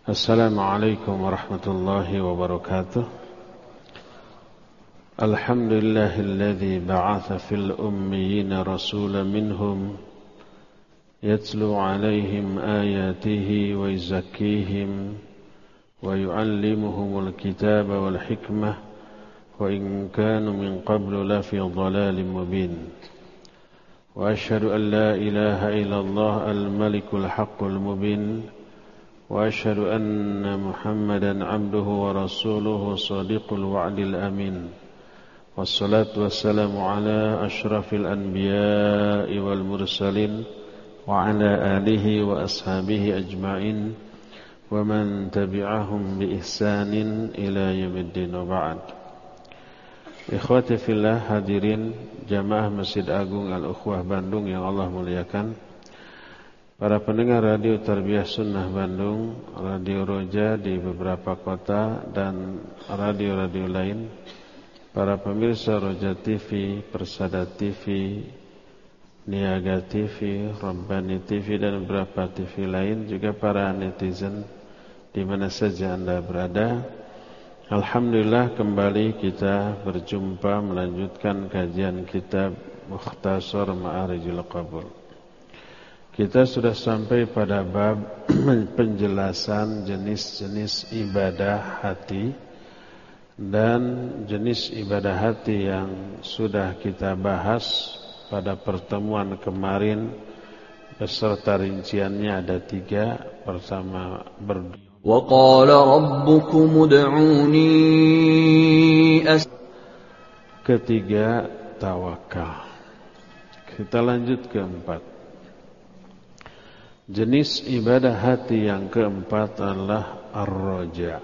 Assalamualaikum warahmatullahi wabarakatuh. Alhamdulillahilladzi ba'atha fil ummiyina rasulan minhum yatlu 'alaihim ayatihi wa yuzakkihim wa yu'allimuhumul kitaba wal hikmah wa in kanu min qablu lafi dhalalin mubin. Wa asyhadu an la ilaha illallah al-malikul haqqul mubin. وأشهد أن محمدا عبده ورسوله صادق الوعد الأمين والصلاة والسلام على أشرف الأنبياء والمرسلين وعلى آله وأصحابه أجمعين ومن تبعهم بإحسان إلى يوم الدين وبعد. Ikhwati fillah, hadirin jamaah Masjid Agung Al-Ukhwah Bandung yang Allah muliakan, para pendengar Radio Tarbiyah Sunnah Bandung, Radio Roja di beberapa kota, dan radio-radio lain, para pemirsa Roja TV, Persada TV, Niaga TV, Rabbani TV, dan beberapa TV lain, juga para netizen di mana saja Anda berada. Alhamdulillah, kembali kita berjumpa melanjutkan kajian kitab Mukhtasar Ma'arijul Qabul. Kita sudah sampai pada bab penjelasan jenis-jenis ibadah hati, dan jenis ibadah hati yang sudah kita bahas pada pertemuan kemarin beserta rinciannya ada 3. Pertama, berdoa. Wa qala rabbukum ud'uni Ketiga, tawakal. Kita lanjut ke 4. Jenis ibadah hati yang keempat adalah ar-roja.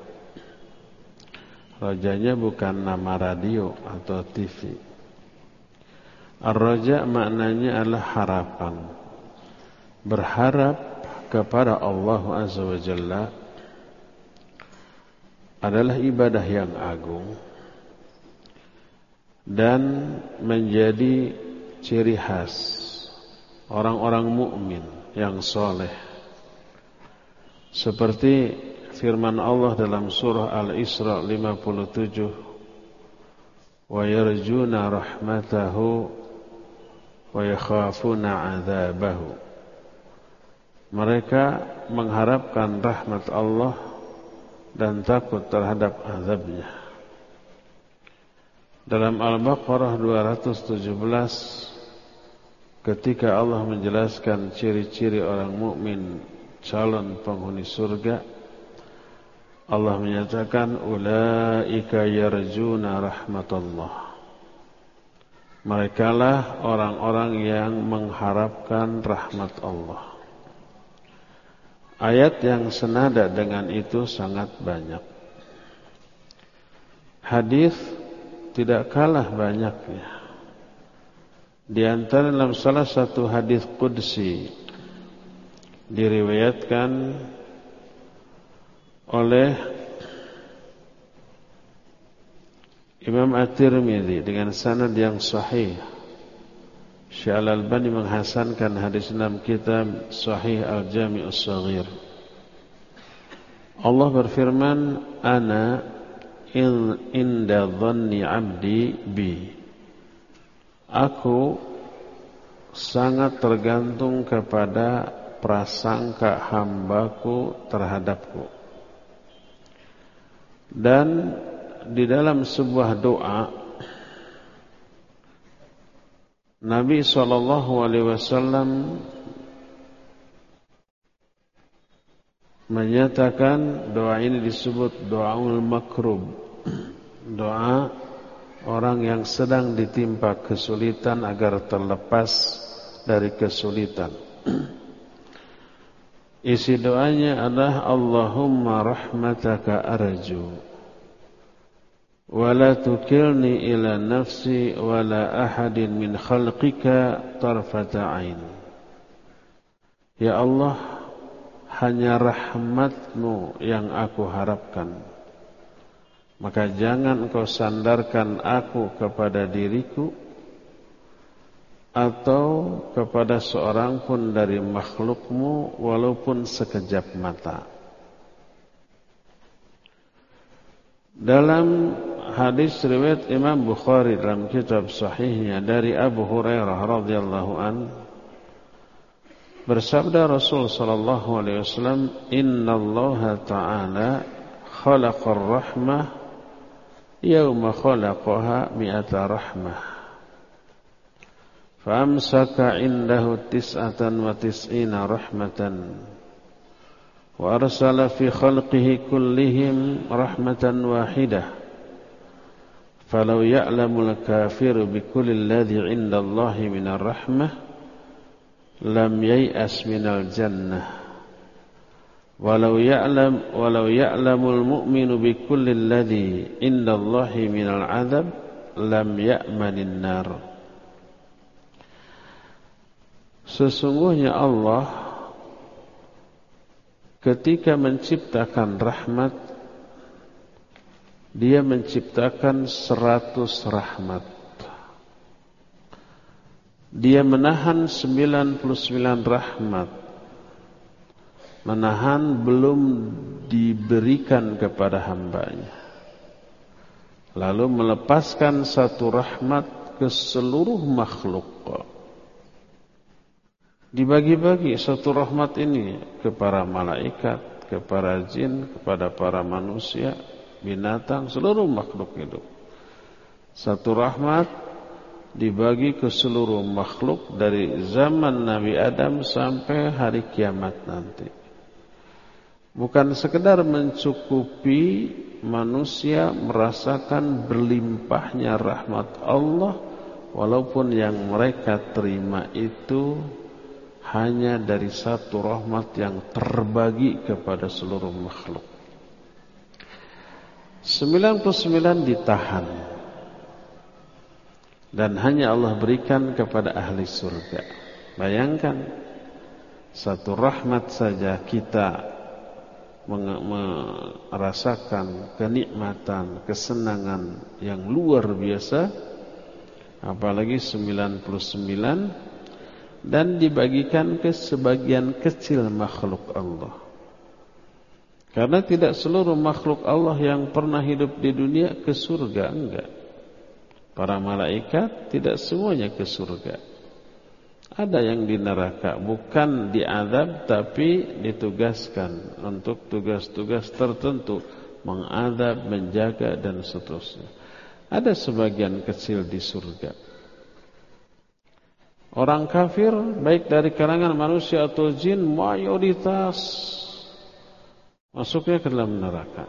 Rojanya bukan nama radio atau TV. Ar-roja maknanya adalah harapan. Berharap kepada Allah Azza wa Jalla adalah ibadah yang agung dan menjadi ciri khas orang-orang mukmin yang soleh. Seperti firman Allah dalam surah Al-Isra 57, wa yarjuna rahmatahu wa yakhafuna adzabahu. Mereka mengharapkan rahmat Allah dan takut terhadap azabnya. Dalam Al-Baqarah 217, ketika Allah menjelaskan ciri-ciri orang mukmin calon penghuni surga, Allah menyatakan ulaika yarjuna rahmatullah. Merekalah orang-orang yang mengharapkan rahmat Allah. Ayat yang senada dengan itu sangat banyak. Hadis tidak kalah banyaknya. Di antara dalam salah satu hadis qudsi diriwayatkan oleh Imam At-Tirmidzi dengan sanad yang sahih. Syekh Al-Albani menghasankan hadis dalam kitab Sahih Al-Jami' As-Shaghir. Allah berfirman, ana inda dhanni 'abdi bi. Aku sangat tergantung kepada prasangka hambaku terhadapku. Dan di dalam sebuah doa, Nabi SAW menyatakan doa ini disebut doaul makrub, doa orang yang sedang ditimpa kesulitan agar terlepas dari kesulitan. Isi doanya adalah Allahumma rahmataka arju wa la tukilni ila nafsi wa la ahadin min khalqika tarfata ain. Ya Allah, hanya rahmatmu yang aku harapkan, maka jangan engkau sandarkan aku kepada diriku atau kepada seorang pun dari makhlukmu walaupun sekejap mata. Dalam hadis riwayat Imam Bukhari dalam kitab sahihnya dari Abu Hurairah radhiyallahu an, bersabda Rasul sallallahu alaihi wasallam, "Innallaha ta'ala khalaqar rahmah yawma khalaqaha mi'ata rahmah. Famsaka indahu tis'atan wa tis'ina rahmatan. Wa arsala fi khalqihi kullihim rahmatan wahidah. Falau ya'lamul kafiru bikulli alladhi 'inda Allahi minar rahmah lam yai'as minal jannah. Walau ya'lamul mu'minu bikulli alladhi 'inda Allahi minal 'adzab lam ya'manin nar." Sesungguhnya Allah ketika menciptakan rahmat, Dia menciptakan 100 rahmat. Dia menahan 99 rahmat, menahan belum diberikan kepada hambanya, lalu melepaskan satu rahmat ke seluruh makhluk. Dibagi-bagi satu rahmat ini kepada malaikat, kepada jin, kepada para manusia, binatang, seluruh makhluk hidup. Satu rahmat dibagi ke seluruh makhluk dari zaman Nabi Adam sampai hari kiamat nanti. Bukan sekedar mencukupi manusia merasakan berlimpahnya rahmat Allah, walaupun yang mereka terima itu hanya dari satu rahmat yang terbagi kepada seluruh makhluk. 99 ditahan dan hanya Allah berikan kepada ahli surga. Bayangkan, satu rahmat saja kita merasakan kenikmatan, kesenangan yang luar biasa, apalagi 99 dan dibagikan ke sebagian kecil makhluk Allah. Karena tidak seluruh makhluk Allah yang pernah hidup di dunia ke surga, enggak. Para malaikat tidak semuanya ke surga. Ada yang di neraka, bukan diazab tapi ditugaskan untuk tugas-tugas tertentu, mengadab, menjaga dan seterusnya. Ada sebagian kecil di surga. Orang kafir baik dari kalangan manusia atau jin mayoritas masuknya ke dalam neraka.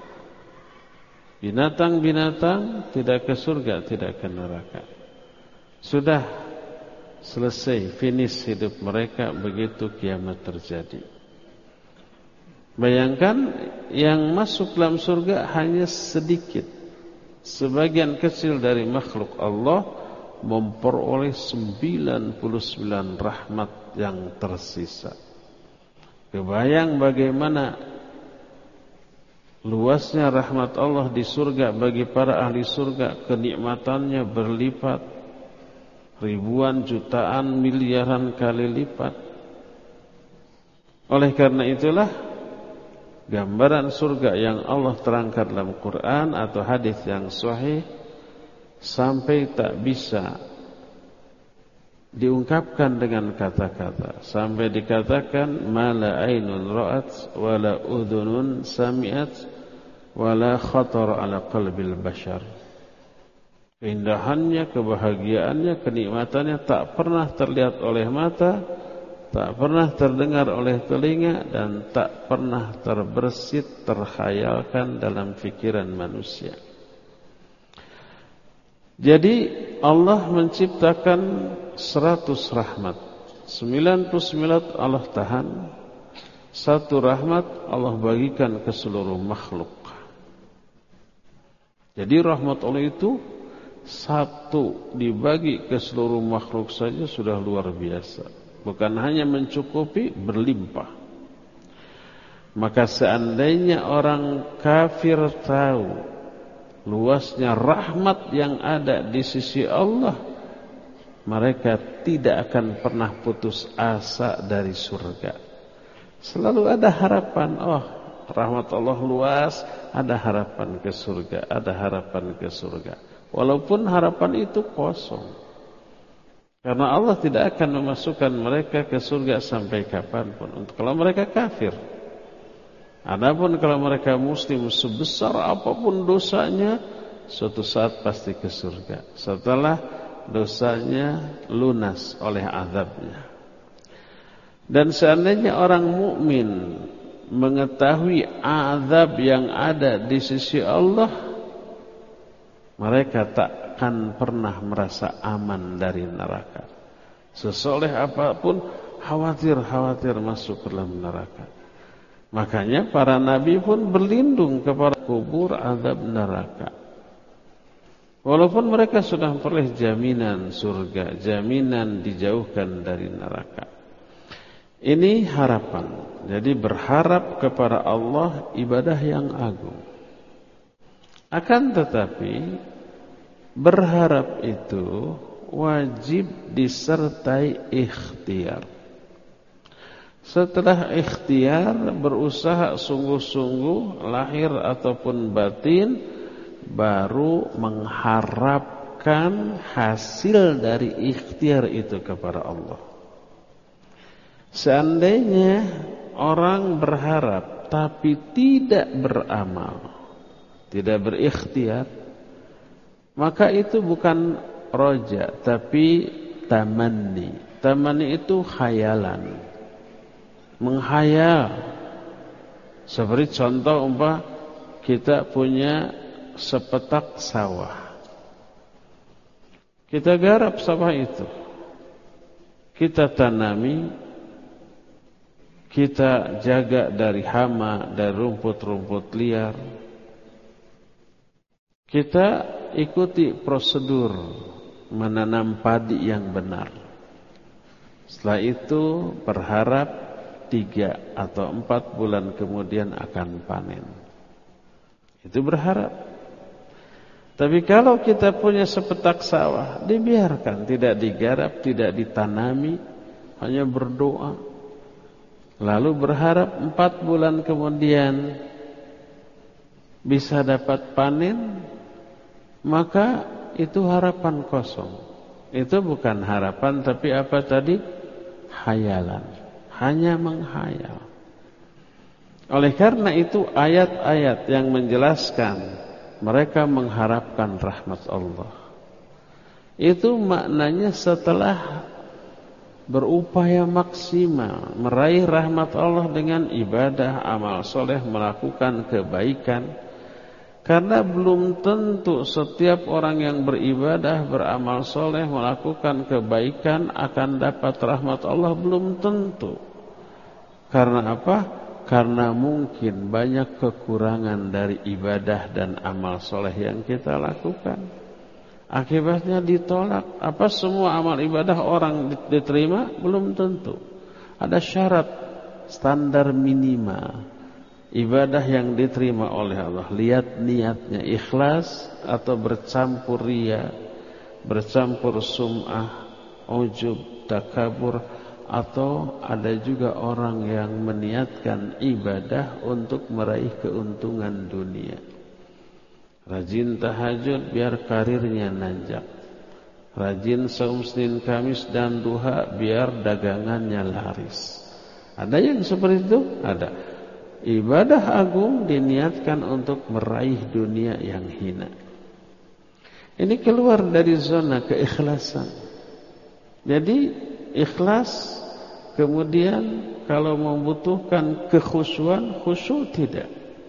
Binatang-binatang tidak ke surga, tidak ke neraka. Sudah selesai, finish hidup mereka begitu kiamat terjadi. Bayangkan yang masuk dalam surga hanya sedikit. Sebagian kecil dari makhluk Allah memperoleh 99 rahmat yang tersisa. Kebayang bagaimana luasnya rahmat Allah di surga bagi para ahli surga, kenikmatannya berlipat, ribuan, jutaan, miliaran kali lipat. Oleh karena itulah gambaran surga yang Allah terangkan dalam Quran atau hadis yang sahih sampai tak bisa diungkapkan dengan kata-kata, sampai dikatakan mala ainun ra'at wala udhunun sami'at wala khatar ala qalbil bashar. Keindahannya, kebahagiaannya, kenikmatannya tak pernah terlihat oleh mata, tak pernah terdengar oleh telinga, dan tak pernah terbersit, terkhayalkan dalam pikiran manusia. Jadi Allah menciptakan 100 rahmat, 99 Allah tahan, satu rahmat Allah bagikan ke seluruh makhluk. Jadi rahmat Allah itu satu dibagi ke seluruh makhluk saja sudah luar biasa. Bukan hanya mencukupi, berlimpah. Maka seandainya orang kafir tahu luasnya rahmat yang ada di sisi Allah, mereka tidak akan pernah putus asa dari surga. Selalu ada harapan, oh rahmat Allah luas, ada harapan ke surga, ada harapan ke surga. Walaupun harapan itu kosong. Karena Allah tidak akan memasukkan mereka ke surga sampai kapanpun. Kalau mereka kafir. Adapun kalau mereka muslim, sebesar apapun dosanya, suatu saat pasti ke surga. Setelah dosanya lunas oleh azabnya. Dan seandainya orang mukmin mengetahui azab yang ada di sisi Allah, mereka tak akan pernah merasa aman dari neraka. Sesoleh apapun khawatir masuk ke dalam neraka. Makanya para nabi pun berlindung kepada kubur azab neraka. Walaupun mereka sudah memperoleh jaminan surga, jaminan dijauhkan dari neraka. Ini harapan. Jadi berharap kepada Allah ibadah yang agung. Akan tetapi berharap itu wajib disertai ikhtiar. Setelah ikhtiar, berusaha sungguh-sungguh lahir ataupun batin, baru mengharapkan hasil dari ikhtiar itu kepada Allah. Seandainya orang berharap tapi tidak beramal, tidak berikhtiar, maka itu bukan roja, tapi tamanni. Tamanni itu khayalan, menghayal. Seperti contoh kita punya sepetak sawah, kita garap sawah itu, kita tanami, kita jaga dari hama, dari rumput-rumput liar. Kita ikuti prosedur menanam padi yang benar. Setelah itu berharap 3 atau 4 bulan kemudian akan panen. Itu berharap. Tapi kalau kita punya sepetak sawah, dibiarkan, tidak digarap, tidak ditanami, hanya berdoa. Lalu berharap 4 bulan kemudian bisa dapat panen, maka itu harapan kosong. Itu bukan harapan, tapi apa tadi? Hayalan. Hanya menghayal. Oleh karena itu ayat-ayat yang menjelaskan mereka mengharapkan rahmat Allah, itu maknanya setelah berupaya maksimal meraih rahmat Allah dengan ibadah, amal soleh, melakukan kebaikan. Karena belum tentu setiap orang yang beribadah, beramal soleh, melakukan kebaikan akan dapat rahmat Allah, belum tentu. Karena apa? Karena mungkin banyak kekurangan dari ibadah dan amal soleh yang kita lakukan. Akibatnya ditolak. Apa semua amal ibadah orang diterima? Belum tentu. Ada syarat, standar minimal ibadah yang diterima oleh Allah. Lihat niatnya, ikhlas atau bercampur riya, bercampur sum'ah, ujub, takabur, atau ada juga orang yang meniatkan ibadah untuk meraih keuntungan dunia. Rajin tahajud biar karirnya nanjak, rajin saum Senin Kamis dan duha biar dagangannya laris. Ada yang seperti itu? Ada. Ibadah agung diniatkan untuk meraih dunia yang hina. Ini keluar dari zona keikhlasan. Jadi ikhlas, kemudian kalau membutuhkan kekhusyuan, khusyuk tidak.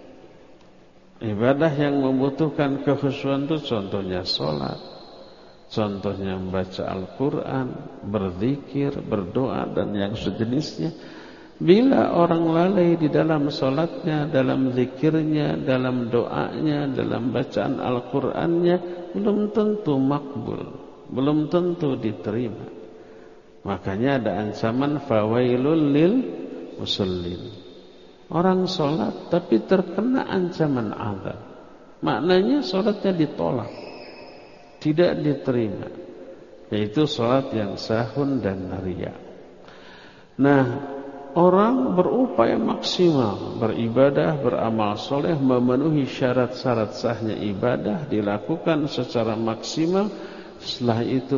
Ibadah yang membutuhkan kekhusyuan itu contohnya sholat, contohnya membaca Al-Quran, berzikir, berdoa dan yang sejenisnya. Bila orang lalai di dalam sholatnya, dalam zikirnya, dalam doanya, dalam bacaan Al-Qurannya, belum tentu makbul, belum tentu diterima. Makanya ada ancaman fawailul lil musallin. Orang sholat tapi terkena ancaman azab. Maknanya sholatnya ditolak, tidak diterima. Yaitu sholat yang sahun dan riya. Nah, orang berupaya maksimal beribadah, beramal soleh, memenuhi syarat-syarat sahnya ibadah, dilakukan secara maksimal. Setelah itu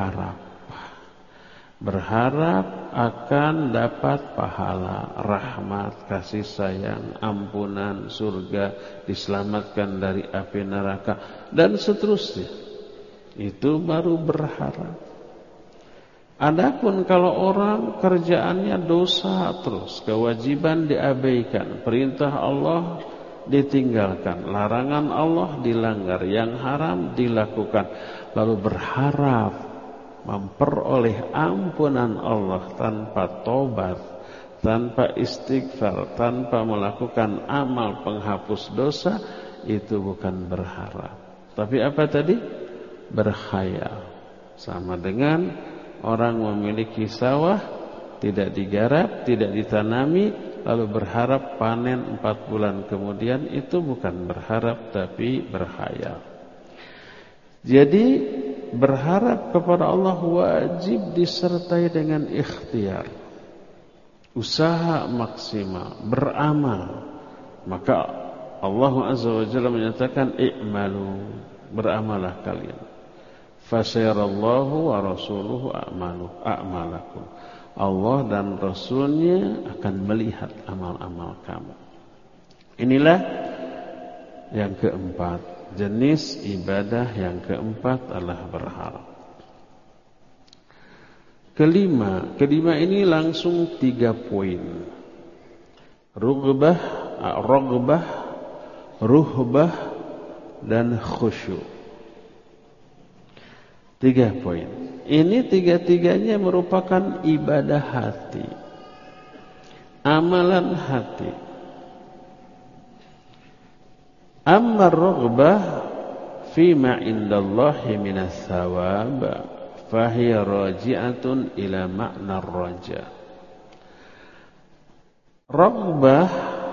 berharap akan dapat pahala, rahmat, kasih sayang, ampunan, surga, diselamatkan dari api neraka, dan seterusnya. Itu baru berharap. Adapun kalau orang kerjaannya dosa terus, kewajiban diabaikan, perintah Allah ditinggalkan, larangan Allah dilanggar, yang haram dilakukan, lalu berharap memperoleh ampunan Allah tanpa tobat, tanpa istighfar, tanpa melakukan amal penghapus dosa, itu bukan berharap. Tapi apa tadi? Berkhayal. Sama dengan orang memiliki sawah, tidak digarap, tidak ditanami, lalu berharap panen 4 bulan kemudian. Itu bukan berharap, tapi berkhayal. Jadi berharap kepada Allah wajib disertai dengan ikhtiar, usaha maksimal, beramal. Maka Allah Azza wa Jalla menyatakan i'malu, beramalah kalian. Fasayarallahu wa rasuluhu a'malakum. Allah dan Rasulnya akan melihat amal-amal kamu. Inilah yang keempat. Jenis ibadah yang keempat adalah berharap. Kelima ini langsung 3 poin. Raghbah, ruhbah, dan khusyuk. 3 poin. Ini 3-tiganya merupakan ibadah hati, amalan hati. Amma ar-raghbah fima indallahi minas thawab fahiya raji'atun ila ma'na ar-raja. Raghbah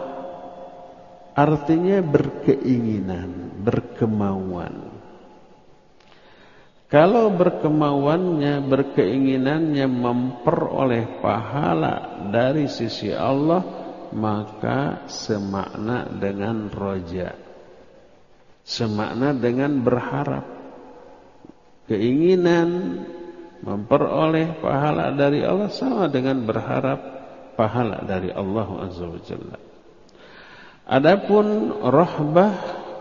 artinya berkeinginan, berkemauan. Kalau berkemauannya, berkeinginannya memperoleh pahala dari sisi Allah, maka semakna dengan roja, semakna dengan berharap. Keinginan memperoleh pahala dari Allah sama dengan berharap pahala dari Allah Azza wa Jalla. Adapun rahbah,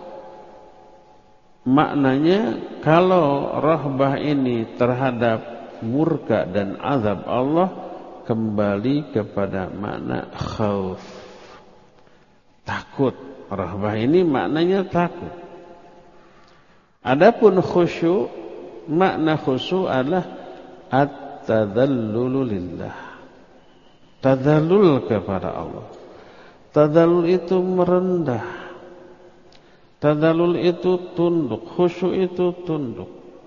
maknanya kalau rahbah ini terhadap murka dan azab Allah, kembali kepada makna khauf, takut. Rahbah ini maknanya takut. Adapun khusyuk, makna khusyuk adalah at-tadallulu lillah, tadallul kepada Allah. Tadallul itu merendah, tadallul itu tunduk, khusyuk itu tunduk.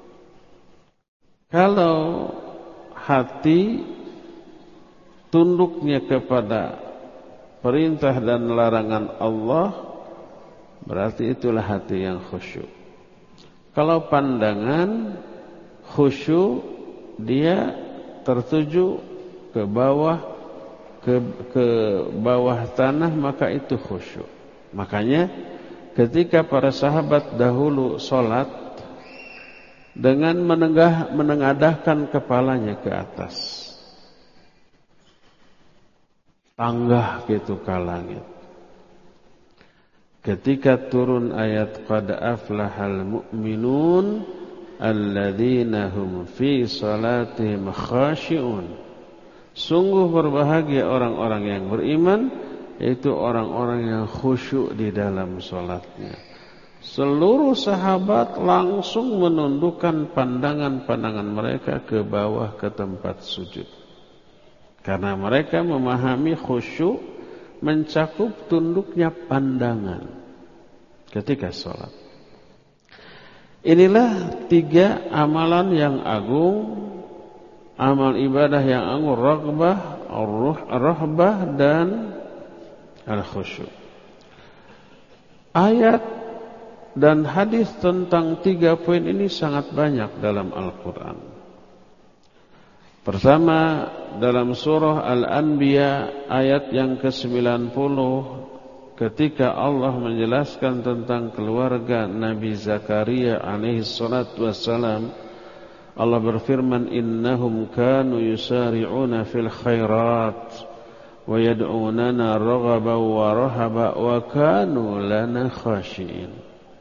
Kalau hati tunduknya kepada perintah dan larangan Allah, berarti itulah hati yang khusyuk. Kalau pandangan khusyuk, dia tertuju ke bawah, ke bawah tanah, maka itu khusyuk. Makanya ketika para sahabat dahulu sholat, dengan menengadahkan kepalanya ke atas, tanggah gitu ke langit. Ketika turun ayat qad aflahal mu'minun alladzina hum fi salatihim khashi'un, sungguh berbahagia orang-orang yang beriman, yaitu orang-orang yang khusyuk di dalam salatnya. Seluruh sahabat langsung menundukkan pandangan-pandangan mereka ke bawah, ke tempat sujud, karena mereka memahami khusyuk mencakup tunduknya pandangan ketika sholat. Inilah 3 amalan yang agung, amal ibadah yang agung: raghbah, rahbah, dan al-khusyuk. Ayat dan hadis tentang 3 poin ini sangat banyak dalam Al-Quran. Pertama, dalam surah Al-Anbiya ayat yang ke-90, ketika Allah menjelaskan tentang keluarga Nabi Zakaria alaihi salatu wassalam, Allah berfirman, innahum kanu yusari'una fil khairat wa yad'unana raghaban wa rahaba wa kanu lana khashi'in.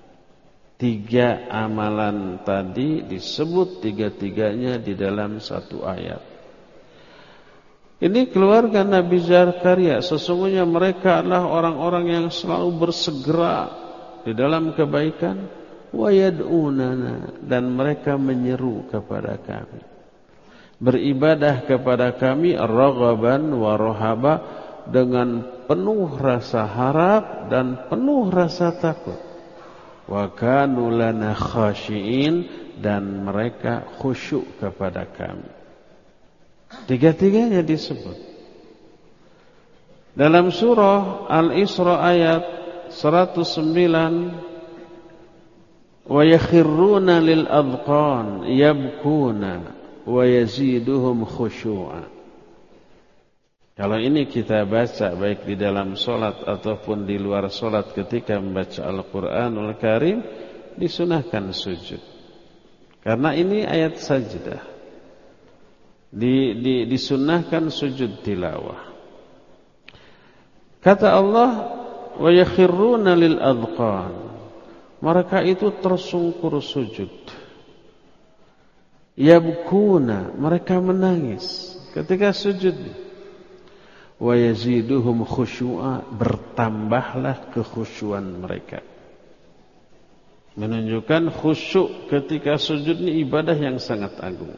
3 amalan tadi disebut tiga-tiganya di dalam satu ayat. Ini keluarga Nabi Zakaria, sesungguhnya mereka adalah orang-orang yang selalu bersegera di dalam kebaikan, wa yad'unana, dan mereka menyeru kepada kami, beribadah kepada kami, raghaban wa rahaba, dengan penuh rasa harap dan penuh rasa takut. Wa kanu lana khashi'in, dan mereka khusyuk kepada kami. Tiga-tiganya disebut dalam surah Al-Isra ayat 109, wa yakhirruna lil adqan yabkuna wa yaziduhum khusyu'a. Kalau ini kita baca baik di dalam solat ataupun di luar solat, ketika membaca Al-Quranul Karim disunahkan sujud, karena ini ayat sajdah. Disunahkan sujud tilawah. Kata Allah, wa yakhirruna lil adqan, mereka itu tersungkur sujud. Yabkuna, mereka menangis ketika sujud. Wa yaziduhum khusyu'a, bertambahlah kekhusyuan mereka. Menunjukkan khusyuk ketika sujud ini ibadah yang sangat agung.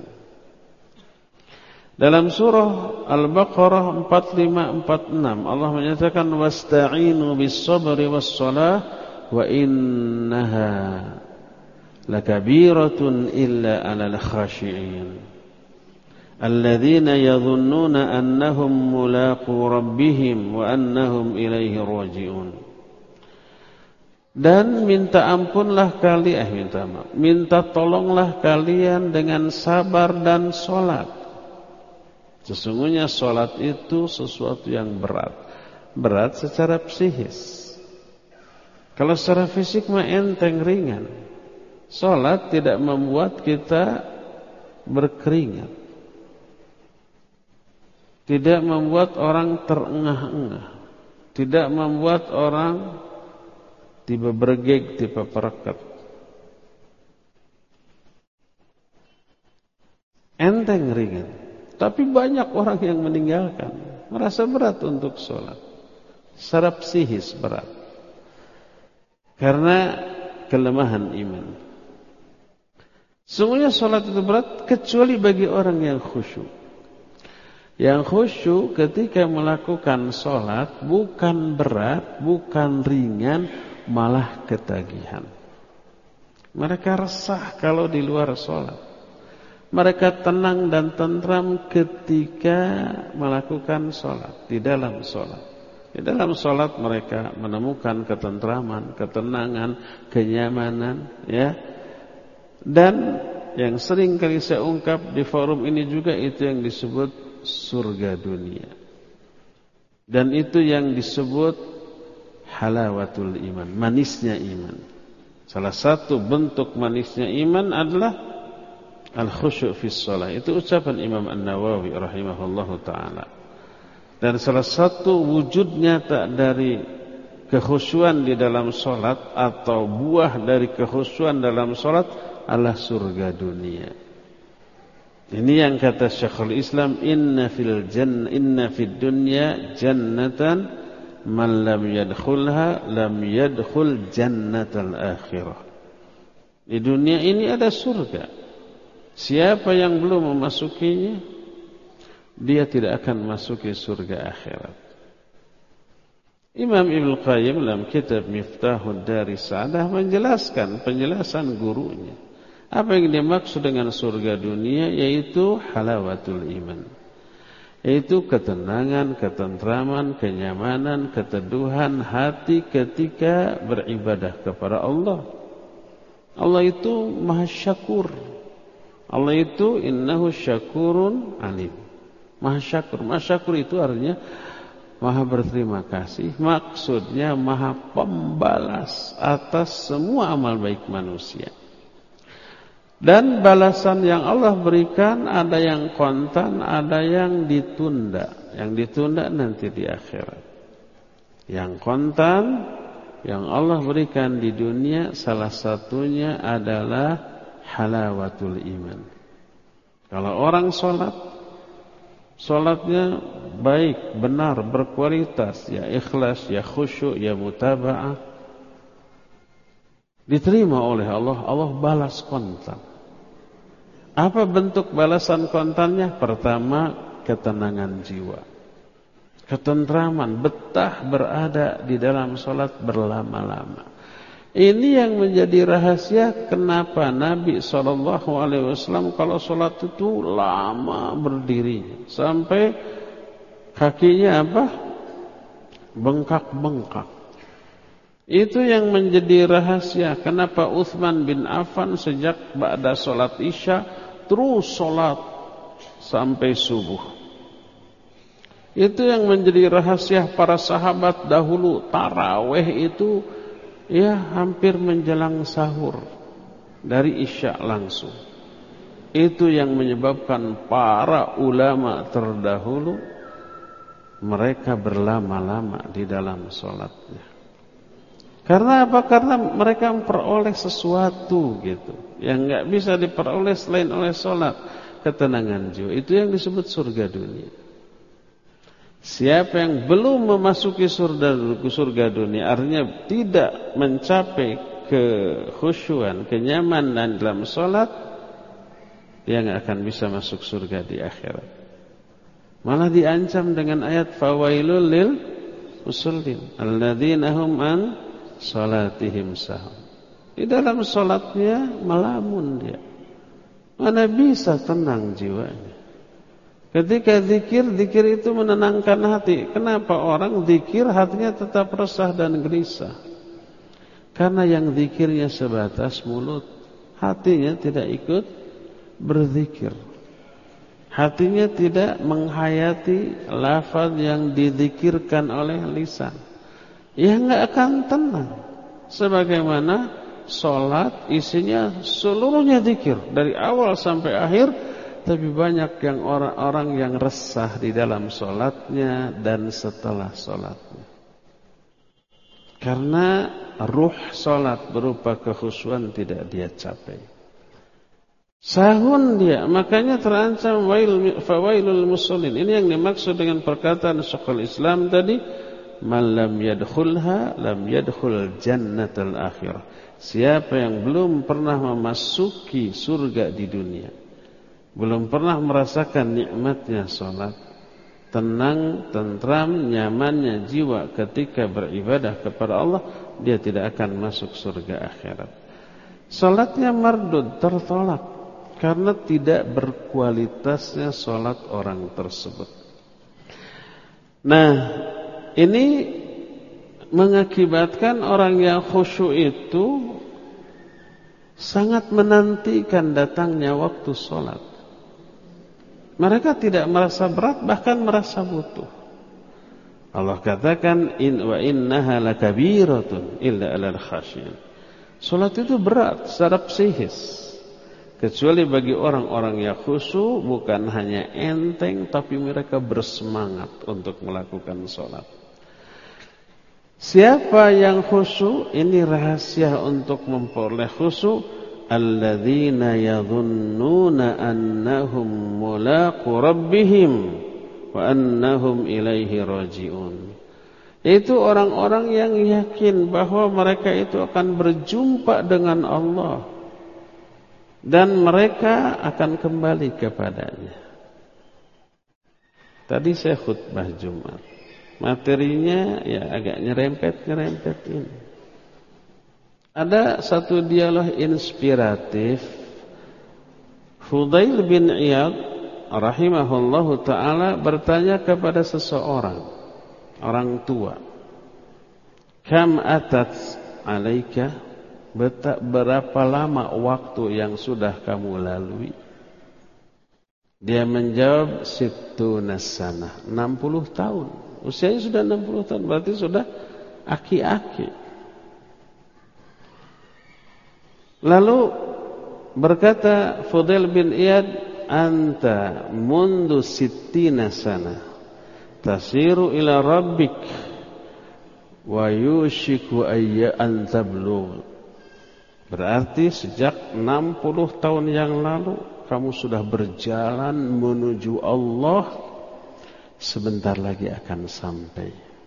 Dalam surah Al-Baqarah 45-46 Allah menyatakan, wasta'inu bis-sabri was-salah wa innaha lakabiratun illa 'alal khashi'in alladzina yadhunnuna annahum mulaqu rabbihim wa annahum ilaihi raji'un. Dan minta tolonglah kalian dengan sabar dan salat. Sesungguhnya salat itu sesuatu yang berat secara psikis. Kalau secara fisik mah enteng, ringan. Salat tidak membuat kita berkeringat, tidak membuat orang terengah-engah, tidak membuat orang tiba bergeg, tiba pereket. Enteng, ringan. Tapi banyak orang yang meninggalkan, merasa berat untuk sholat. Secara psikis berat, karena kelemahan iman. Semuanya sholat itu berat, kecuali bagi orang yang khusyuk. Yang khusyuk ketika melakukan sholat bukan berat, bukan ringan, malah ketagihan. Mereka resah kalau di luar sholat. Mereka tenang dan tentram ketika melakukan sholat. Di dalam sholat, di dalam sholat mereka menemukan ketentraman, ketenangan, kenyamanan, ya. Dan yang sering kali saya ungkap di forum ini juga, itu yang disebut surga dunia. Dan itu yang disebut halawatul iman, manisnya iman. Salah satu bentuk manisnya iman adalah al-khusyuk fis shalah. Itu ucapan Imam An-Nawawi rahimahullahu ta'ala. Dan salah satu wujud nyata dari kekhusyuan di dalam salat, atau buah dari kekhusyuan dalam salat, adalah surga dunia. Ini yang kata Syekhul Islam, inna fid dunya jannatan man lam yadkhulha lam yadkhul jannatal akhirah. Di dunia ini ada surga. Siapa yang belum memasukinya, dia tidak akan masuki surga akhirat. Imam Ibnu Qayyim dalam kitab Miftahud Daris Sa'adah menjelaskan penjelasan gurunya. Apa yang dimaksud dengan surga dunia, yaitu halawatul iman, yaitu ketenangan, ketentraman, kenyamanan, keteduhan hati ketika beribadah kepada Allah. Allah itu Maha Syakur. Allah itu innahu syakurun alim. Maha syakur. Maha syakur itu artinya maha berterima kasih. Maksudnya maha pembalas atas semua amal baik manusia. Dan balasan yang Allah berikan ada yang kontan, ada yang ditunda. Yang ditunda nanti di akhirat. Yang kontan yang Allah berikan di dunia salah satunya adalah halawatul iman. Kalau orang sholatnya baik, benar, berkualitas, ya ikhlas, ya khusyuk, ya mutaba'ah, diterima oleh Allah, Allah balas kontan. Apa bentuk balasan kontannya? Pertama, ketenangan jiwa, ketentraman, betah berada di dalam sholat berlama-lama. Ini yang menjadi rahasia kenapa Nabi SAW kalau sholat itu lama berdiri sampai kakinya bengkak-bengkak. Itu yang menjadi rahasia kenapa Utsman bin Affan sejak ba'da sholat isya terus sholat sampai subuh. Itu yang menjadi rahasia para sahabat dahulu. Tarawih itu ya hampir menjelang sahur dari isya langsung. Itu yang menyebabkan para ulama terdahulu mereka berlama-lama di dalam sholatnya. Karena apa? Karena mereka memperoleh sesuatu gitu yang nggak bisa diperoleh selain oleh sholat. Ketenangan jiwa. Itu yang disebut surga dunia. Siapa yang belum memasuki surga dunia, artinya tidak mencapai kekhusyuan, kenyamanan dalam sholat, dia nggak akan bisa masuk surga di akhirat. Malah diancam dengan ayat fawailul lil musallin alladzina hum an salatihim sahun. Di dalam sholatnya melamun dia. Mana bisa tenang jiwanya. Ketika zikir itu menenangkan hati. Kenapa orang zikir hatinya tetap resah dan gelisah? Karena yang zikirnya sebatas mulut, hatinya tidak ikut berzikir. Hatinya tidak menghayati lafaz yang dizikirkan oleh lisan. Ya enggak akan tenang. Sebagaimana sholat isinya seluruhnya zikir dari awal sampai akhir. Tapi banyak yang orang-orang yang resah di dalam sholatnya dan setelah sholatnya. Karena ruh sholat berupa kekhusyuan tidak dia capai. Sahun dia, makanya terancam fawailul musallin. Ini yang dimaksud dengan perkataan Syekhul Islam tadi, man lam yadkhulha lam yadkhul jannatal akhirah. Siapa yang belum pernah memasuki surga di dunia, belum pernah merasakan nikmatnya sholat, tenang, tentram, nyamannya jiwa ketika beribadah kepada Allah, dia tidak akan masuk surga akhirat. Sholatnya mardud, tertolak, karena tidak berkualitasnya sholat orang tersebut. Nah, ini mengakibatkan orang yang khusyuk itu sangat menantikan datangnya waktu sholat. Mereka tidak merasa berat, bahkan merasa butuh. Allah katakan wa innaha lakabiratun illa 'alal khasyin. Salat itu berat secara psikis. Kecuali bagi orang-orang yang khusyuk, bukan hanya enteng tapi mereka bersemangat untuk melakukan salat. Siapa yang khusyuk? Ini rahasia untuk memperoleh khusyuk. Alladzina yadhunnuna annahum mulaqu rabbihim wa annahum ilaihi raji'un. Itu orang-orang yang yakin bahwa mereka itu akan berjumpa dengan Allah dan mereka akan kembali kepadanya. Tadi saya khutbah Jumat. Materinya ya agak nyerempet ini. Ada satu dialog inspiratif. Fudail bin Iyad rahimahullahu ta'ala bertanya kepada seseorang, orang tua, kam atat alaika, berapa lama waktu yang sudah kamu lalui? Dia menjawab sittuna sanah, 60 tahun. Usianya sudah 60 tahun, berarti sudah aki-aki. Lalu berkata Fudail bin Iyad, anta mundu sittina sana tasiru ila rabbik wa yushiku ayya an tablugh. Berarti sejak 60 tahun yang lalu kamu sudah berjalan menuju Allah, sebentar lagi akan sampai.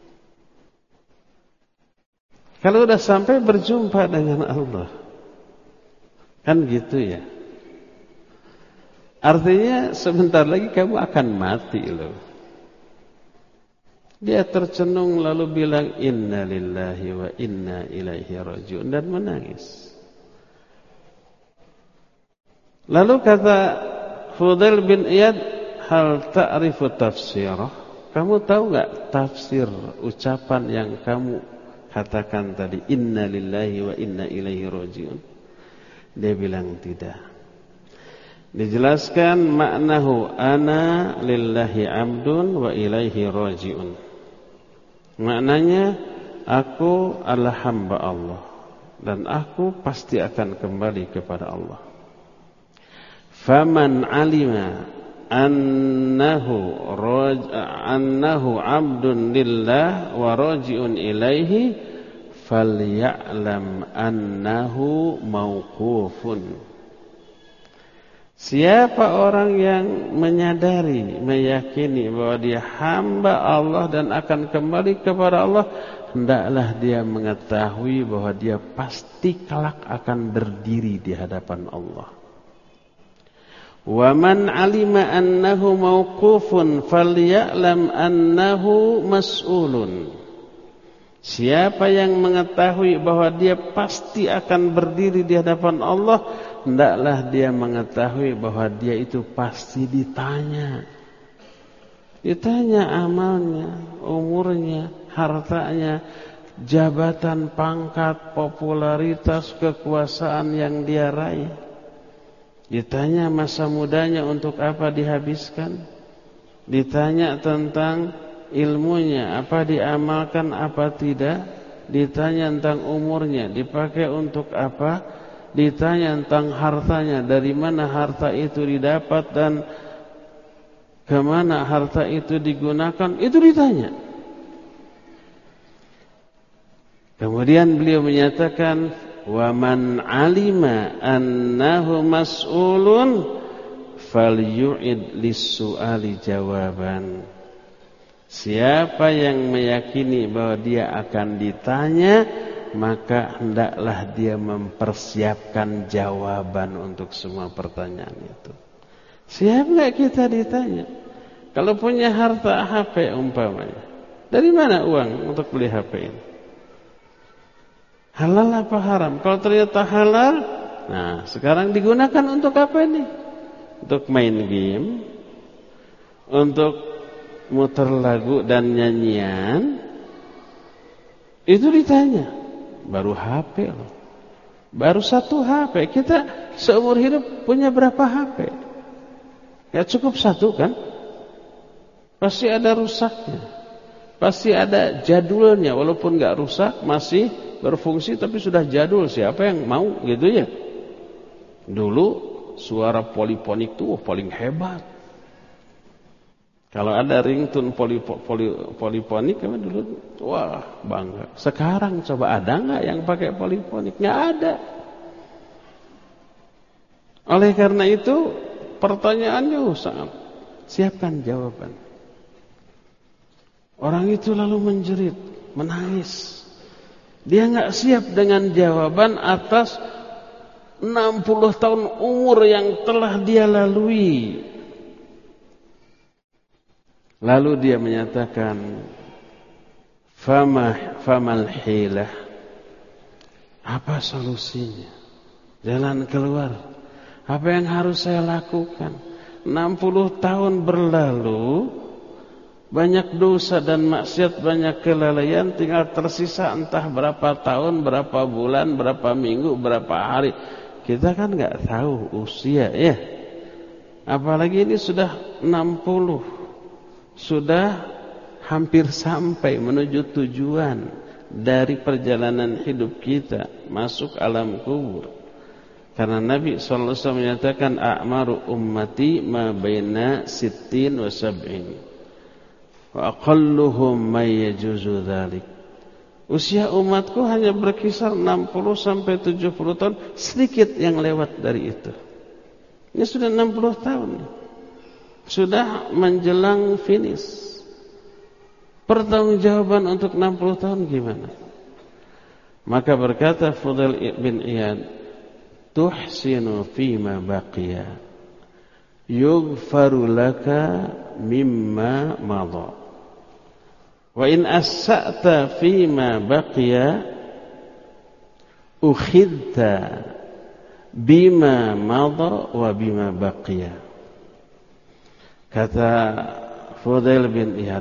Kalau sudah sampai berjumpa dengan Allah, kan gitu ya. Artinya sebentar lagi kamu akan mati loh. Dia tercenung lalu bilang inna lillahi wa inna ilaihi raji'un dan menangis. Lalu kata Fudail bin Iyad, hal ta'rifu tafsirah? Kamu tahu enggak tafsir ucapan yang kamu katakan tadi, inna lillahi wa inna ilaihi raji'un? Dia bilang tidak. Dijelaskan maknahu ana lillahi abdun wa ilaihi raji'un. Maknanya aku adalah hamba Allah dan aku pasti akan kembali kepada Allah. Faman alima annahu abdun lillah wa raji'un ilaihi falya'lam annahu mauqufun. Siapa orang yang menyadari, meyakini bahwa dia hamba Allah dan akan kembali kepada Allah, hendaklah dia mengetahui bahwa dia pasti kelak akan berdiri di hadapan Allah. Wa man alima annahu mauqufun falya'lam annahu mas'ulun. Siapa yang mengetahui bahwa dia pasti akan berdiri di hadapan Allah, hendaklah dia mengetahui bahwa dia itu pasti ditanya. Ditanya amalnya, umurnya, hartanya, jabatan, pangkat, popularitas, kekuasaan yang dia raih. Ditanya masa mudanya untuk apa dihabiskan. Ditanya tentang ilmunya, apa diamalkan, apa tidak. Ditanya tentang umurnya, dipakai untuk apa. Ditanya tentang hartanya, dari mana harta itu didapat dan kemana harta itu digunakan. Itu ditanya. Kemudian beliau menyatakan, wa man alima annahu mas'ulun falyu'id lis-su'ali jawaban. Siapa yang meyakini bahwa dia akan ditanya, maka hendaklah dia mempersiapkan jawaban untuk semua pertanyaan itu. Siap enggak kita ditanya? Kalau punya harta HP umpamanya, dari mana uang untuk beli HP ini? Halal apa haram? Kalau ternyata halal, nah sekarang digunakan untuk apa ini? Untuk main game, untuk muter lagu dan nyanyian. Itu ditanya. Baru HP loh. Baru satu HP. Kita seumur hidup punya berapa HP? Ya cukup satu kan? Pasti ada rusaknya. Pasti ada jadulnya. Walaupun gak rusak, masih berfungsi tapi sudah jadul. Siapa yang mau gitu ya? Dulu suara poliponik tuh paling hebat. Kalau ada ringtone poliponik kan dulu, wah bangga. Sekarang coba ada nggak yang pakai poliponik? Nggak ada. Oleh karena itu pertanyaannya sangat, siapkan jawaban. Orang itu lalu menjerit, menangis. Dia nggak siap dengan jawaban atas 60 tahun umur yang telah dia lalui. Lalu dia menyatakan, famal hilah. Apa solusinya? Jalan keluar. Apa yang harus saya lakukan? 60 tahun berlalu, banyak dosa dan maksiat, banyak kelalaian, tinggal tersisa entah berapa tahun, berapa bulan, berapa minggu, berapa hari. Kita kan nggak tahu usia ya. Apalagi ini sudah 60, sudah hampir sampai menuju tujuan dari perjalanan hidup kita, masuk alam kubur. Karena Nabi sallallahu alaihi wasallam menyatakan a'maru ummati ma baina 60 wa 70 wa aqalluhum may yajuzu dzalik. Usia umatku hanya berkisar 60 sampai 70 tahun, sedikit yang lewat dari itu. Ini sudah 60 tahun. Sudah menjelang finish. Pertanggungjawaban untuk 60 tahun gimana? Maka berkata Fudail bin Iyad, tuhsinu fima baqiya yughfaru laka mimma madha wa in asa'ta fima baqiya ukhidta bima madha wa bima baqiya. Kata Fudail bin Iyad,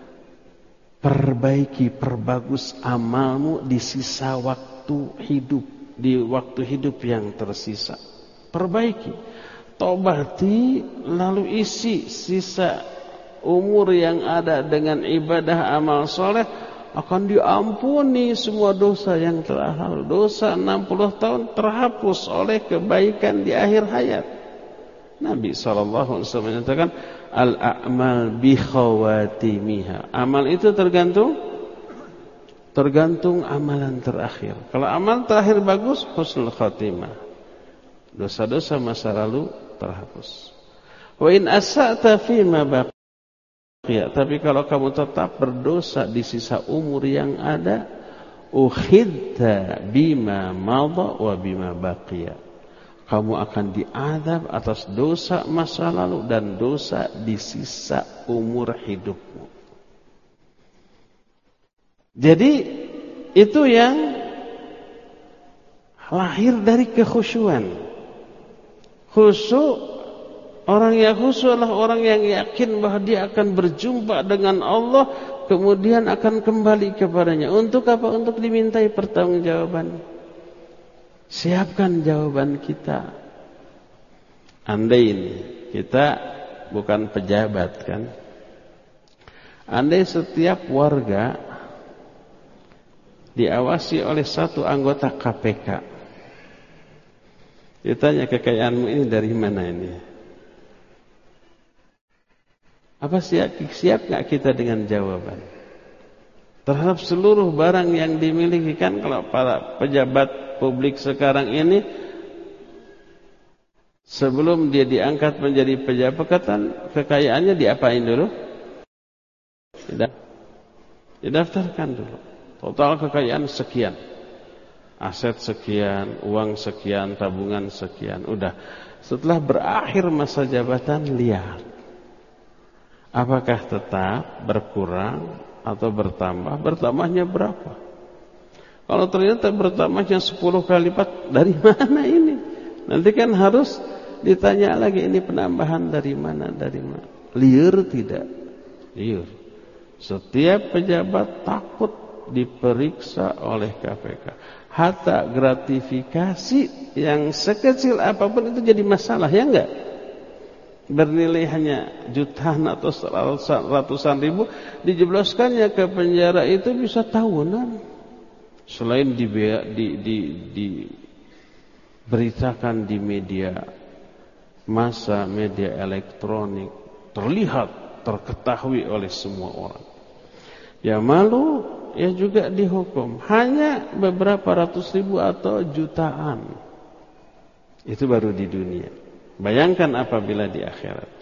perbagus amalmu di sisa waktu hidup, di waktu hidup yang tersisa. Perbaiki, tobati, lalu isi sisa umur yang ada dengan ibadah amal soleh, akan diampuni semua dosa yang telah lalu. Dosa 60 tahun terhapus oleh kebaikan di akhir hayat. Nabi SAW menyatakan al-a'mal bi khawatimiha. Amal itu tergantung amalan terakhir. Kalau amal terakhir bagus, husnul khatimah. Dosa-dosa masa lalu terhapus. Wa in asa'ta fima baqiya, tapi kalau kamu tetap berdosa di sisa umur yang ada, ukhidta bima madha wa bima baqiya. Kamu akan diazab atas dosa masa lalu dan dosa di sisa umur hidupmu. Jadi itu yang lahir dari kekhusyuan. Khusyuk, orang yang khusyuk adalah orang yang yakin bahwa dia akan berjumpa dengan Allah, kemudian akan kembali kepadanya. Untuk apa? Untuk dimintai pertanggungjawaban. Siapkan jawaban kita. Andai ini kita bukan pejabat kan, andai setiap warga diawasi oleh satu anggota KPK, ditanya kekayaanmu ini dari mana ini, apa siap nggak kita dengan jawaban terhadap seluruh barang yang dimiliki? Kan kalau para pejabat publik sekarang ini, sebelum dia diangkat menjadi pejabat, kekayaannya diapain dulu? Didaftarkan dulu. Total kekayaan sekian, aset sekian, uang sekian, tabungan sekian. Udah. Setelah berakhir masa jabatan, lihat apakah tetap berkurang atau bertambah. Bertambahnya berapa? Kalau ternyata bertambahnya 10 kali lipat, dari mana ini? Nanti kan harus ditanya lagi, ini penambahan dari mana? Liar tidak? Liar. Setiap pejabat takut diperiksa oleh KPK. Hatta gratifikasi yang sekecil apapun itu jadi masalah, ya enggak? Bernilai hanya jutaan atau ratusan ribu, dijebloskannya ke penjara itu bisa tahunan. Selain diberitakan di media massa, media elektronik, terlihat, terketahui oleh semua orang. Ya malu, ya juga dihukum. Hanya beberapa ratus ribu atau jutaan. Itu baru di dunia. Bayangkan apabila di akhirat.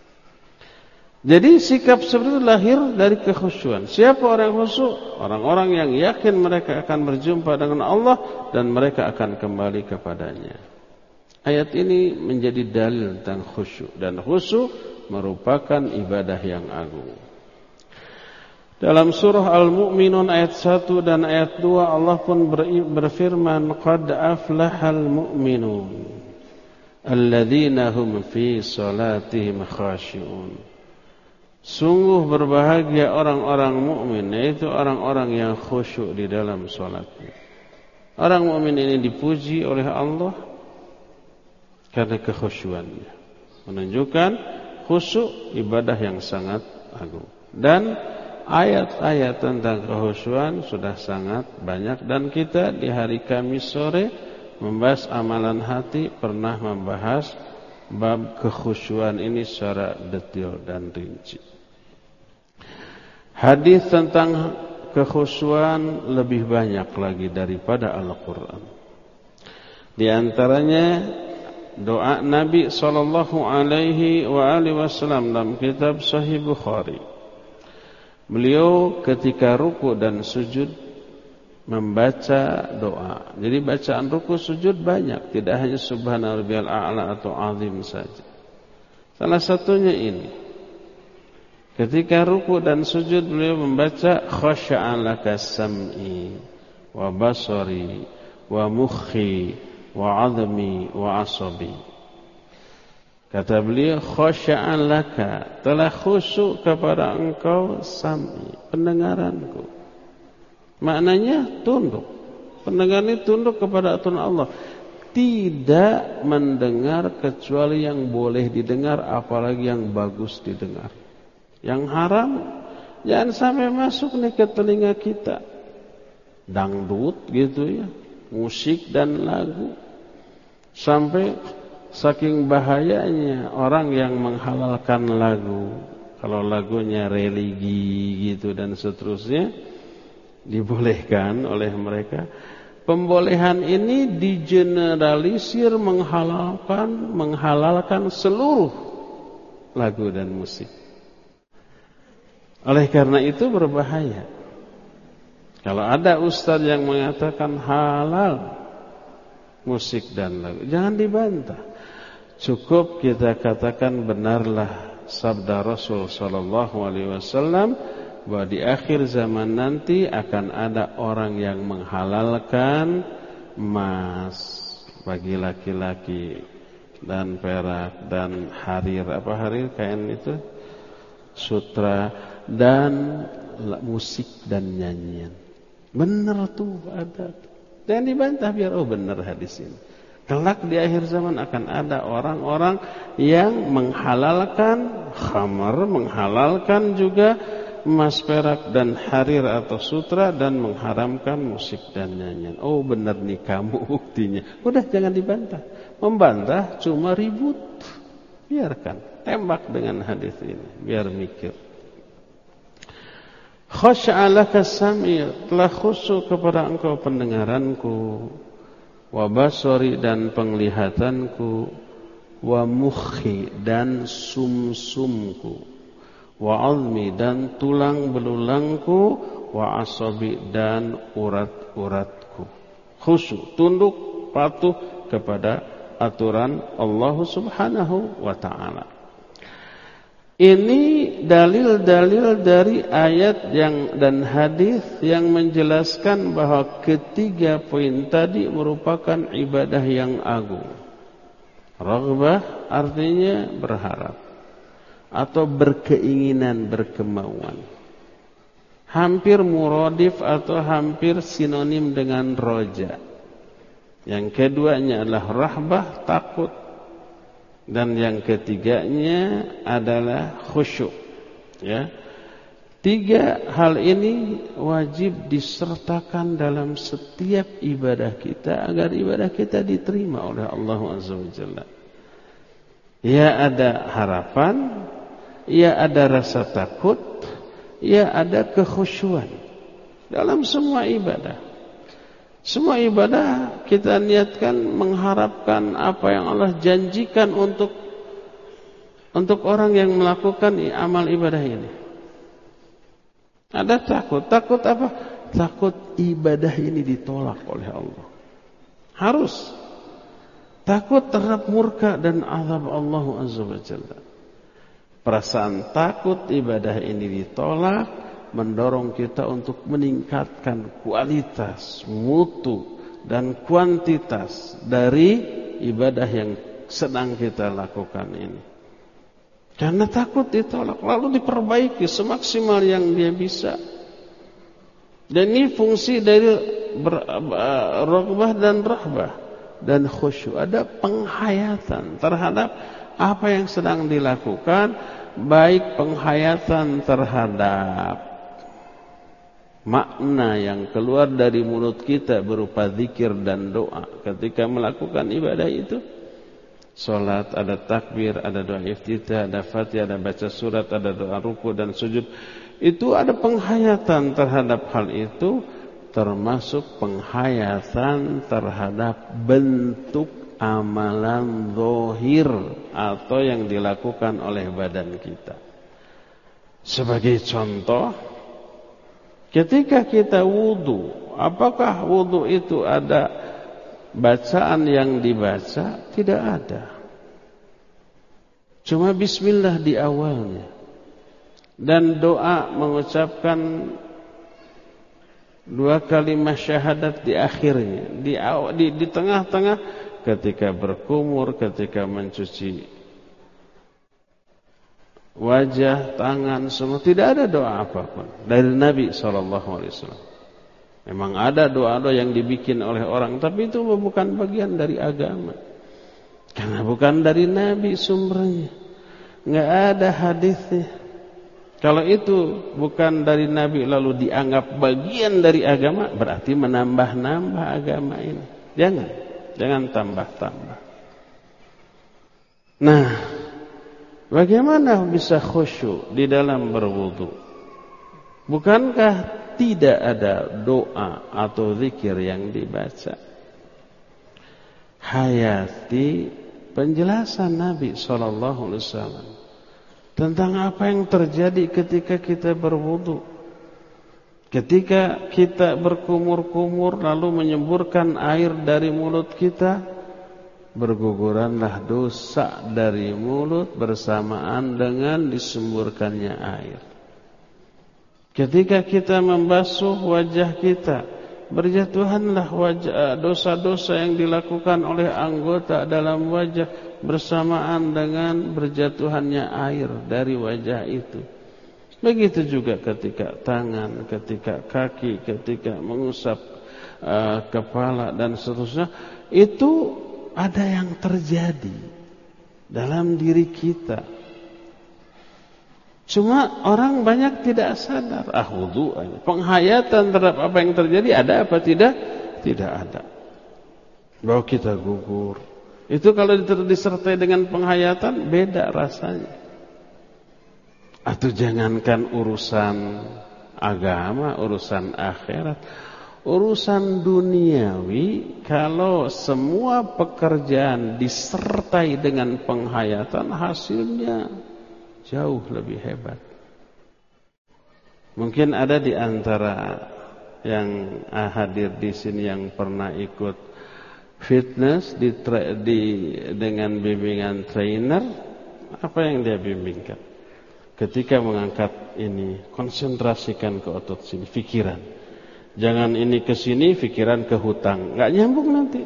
Jadi sikap seperti itu lahir dari kekhusyuan. Siapa orang khusyuk? Orang-orang yang yakin mereka akan berjumpa dengan Allah dan mereka akan kembali kepadanya. Ayat ini menjadi dalil tentang khusyuk, dan khusyuk merupakan ibadah yang agung. Dalam surah Al-Mu'minun ayat 1 dan ayat 2 Allah pun berfirman, qad aflahal mu'minun alladzina hum fi salatihim khashi'un. Sungguh berbahagia orang-orang mukmin, yaitu orang-orang yang khusyuk di dalam salatnya. Orang mukmin ini dipuji oleh Allah karena kekhusyuannya. menunjukkan khusyuk ibadah yang sangat agung. Dan ayat-ayat tentang kekhusyuan sudah sangat banyak, dan kita di hari Kamis sore membahas amalan hati pernah membahas bab kekhusyuan ini secara detail dan rinci. Hadis tentang kekhusyuan lebih banyak lagi daripada Al-Quran. Di antaranya doa Nabi SAW dalam kitab Sahih Bukhari. Beliau ketika ruku dan sujud membaca doa. Jadi bacaan ruku sujud banyak, tidak hanya subhana rabbiyal a'la atau azim saja. Salah satunya ini. Ketika ruku dan sujud beliau membaca khasya'a laka sam'i wa basari wa mukhi wa 'azmi wa 'asabi. Kata beliau, khasya'a laka, telah khusyuk kepada engkau sam'i, pendengaranku. Maknanya tunduk. Pendengar ini tunduk kepada aturan Allah. Tidak mendengar kecuali yang boleh didengar, apalagi yang bagus didengar. Yang haram jangan sampai masuk nih ke telinga kita. Dangdut gitu ya, musik dan lagu. Sampai saking bahayanya orang yang menghalalkan lagu. Kalau lagunya religi gitu dan seterusnya, dibolehkan oleh mereka. Pembolehan ini digeneralisir menghalalkan seluruh lagu dan musik. Oleh karena itu berbahaya. Kalau ada ustaz yang mengatakan halal musik dan lagu, jangan dibantah. Cukup kita katakan benarlah sabda Rasul sallallahu alaihi wasallam bahwa di akhir zaman nanti akan ada orang yang menghalalkan emas bagi laki-laki dan perak dan harir, apa harir, kain itu, sutra, dan musik dan nyanyian. Benar tuh ada. Jangan dibantah, biar benar hadis ini. Kelak di akhir zaman akan ada orang-orang yang menghalalkan khamar, menghalalkan juga emas, perak dan harir atau sutra, dan mengharamkan musik dan nyanyian. Oh benar nih kamu buktinya. Udah jangan dibantah. Membantah cuma ribut. Biarkan. Tembak dengan hadis ini. Biar mikir. Khasya'a laka sam'i, telah khusyuk kepada engkau pendengaranku, wa basari dan penglihatanku, wa mukhi dan sumsumku, wa azmi dan tulang belulangku, wa asabi dan urat-uratku. Khusyuk, tunduk, patuh kepada aturan Allah Subhanahu wa ta'ala. Ini dalil-dalil dari ayat dan hadis yang menjelaskan bahwa ketiga poin tadi merupakan ibadah yang agung. Raghbah artinya berharap atau berkeinginan, berkemauan. Hampir muradif atau hampir sinonim dengan roja. Yang keduanya adalah rahbah, takut. Dan yang ketiganya adalah khusyuk. Ya. Tiga hal ini wajib disertakan dalam setiap ibadah kita agar ibadah kita diterima oleh Allah Azza wa Jalla. Ya ada harapan, ya ada rasa takut, ya ada kekhusyuan dalam semua ibadah. Semua ibadah kita niatkan mengharapkan apa yang Allah janjikan untuk orang yang melakukan amal ibadah ini. Ada takut. Takut apa? Takut ibadah ini ditolak oleh Allah. Harus. Takut terhadap murka dan azab Allah Azza wa Jalla. Perasaan takut ibadah ini ditolak mendorong kita untuk meningkatkan kualitas, mutu, dan kuantitas dari ibadah yang sedang kita lakukan ini. Karena takut ditolak, lalu diperbaiki semaksimal yang dia bisa. Dan ini fungsi dari raghbah dan rahbah. dan khusyuk. Ada penghayatan terhadap apa yang sedang dilakukan, baik penghayatan terhadap makna yang keluar dari mulut kita berupa zikir dan doa ketika melakukan ibadah itu. Salat ada takbir, ada doa iftitah, ada Fatihah, ada baca surat, ada doa ruku dan sujud. Itu ada penghayatan terhadap hal itu, termasuk penghayatan terhadap bentuk amalan zahir atau yang dilakukan oleh badan kita. Sebagai contoh, ketika kita wudu, apakah wudu itu ada bacaan yang dibaca? Tidak ada. Cuma bismillah di awalnya. Dan doa mengucapkan 2 kalimat syahadat di akhirnya. Di tengah-tengah ketika berkumur, ketika mencuci wajah, tangan, semua tidak ada doa apapun dari Nabi SAW. Memang ada doa-doa yang dibikin oleh orang, tapi itu bukan bagian dari agama. Karena bukan dari Nabi sumbernya. Enggak ada hadisnya. Kalau itu bukan dari Nabi lalu dianggap bagian dari agama, berarti menambah-nambah agama ini. Jangan tambah-tambah. Nah, bagaimana bisa khusyuk di dalam berwudu? Bukankah tidak ada doa atau zikir yang dibaca? Hayati penjelasan Nabi SAW tentang apa yang terjadi ketika kita berwudu. Ketika kita berkumur-kumur lalu menyemburkan air dari mulut kita, berguguranlah dosa dari mulut bersamaan dengan disemburkannya air. Ketika kita membasuh wajah kita, berjatuhanlah dosa-dosa yang dilakukan oleh anggota dalam wajah bersamaan dengan berjatuhannya air dari wajah itu. Begitu juga ketika tangan, ketika kaki, ketika mengusap kepala dan seterusnya. Itu ada yang terjadi dalam diri kita. Cuma orang banyak tidak sadar. Wudu, penghayatan terhadap apa yang terjadi ada apa tidak? Tidak ada. Bahwa kita gugur. Itu kalau disertai dengan penghayatan beda rasanya. Atau jangankan urusan agama, urusan akhirat, urusan duniawi, kalau semua pekerjaan disertai dengan penghayatan, hasilnya jauh lebih hebat. Mungkin ada di antara yang hadir di sini yang pernah ikut fitness dengan bimbingan trainer. Apa yang dia bimbingkan? Ketika mengangkat ini, konsentrasikan ke otot sini, pikiran. Jangan ini ke sini, pikiran ke hutang. Enggak nyambung nanti.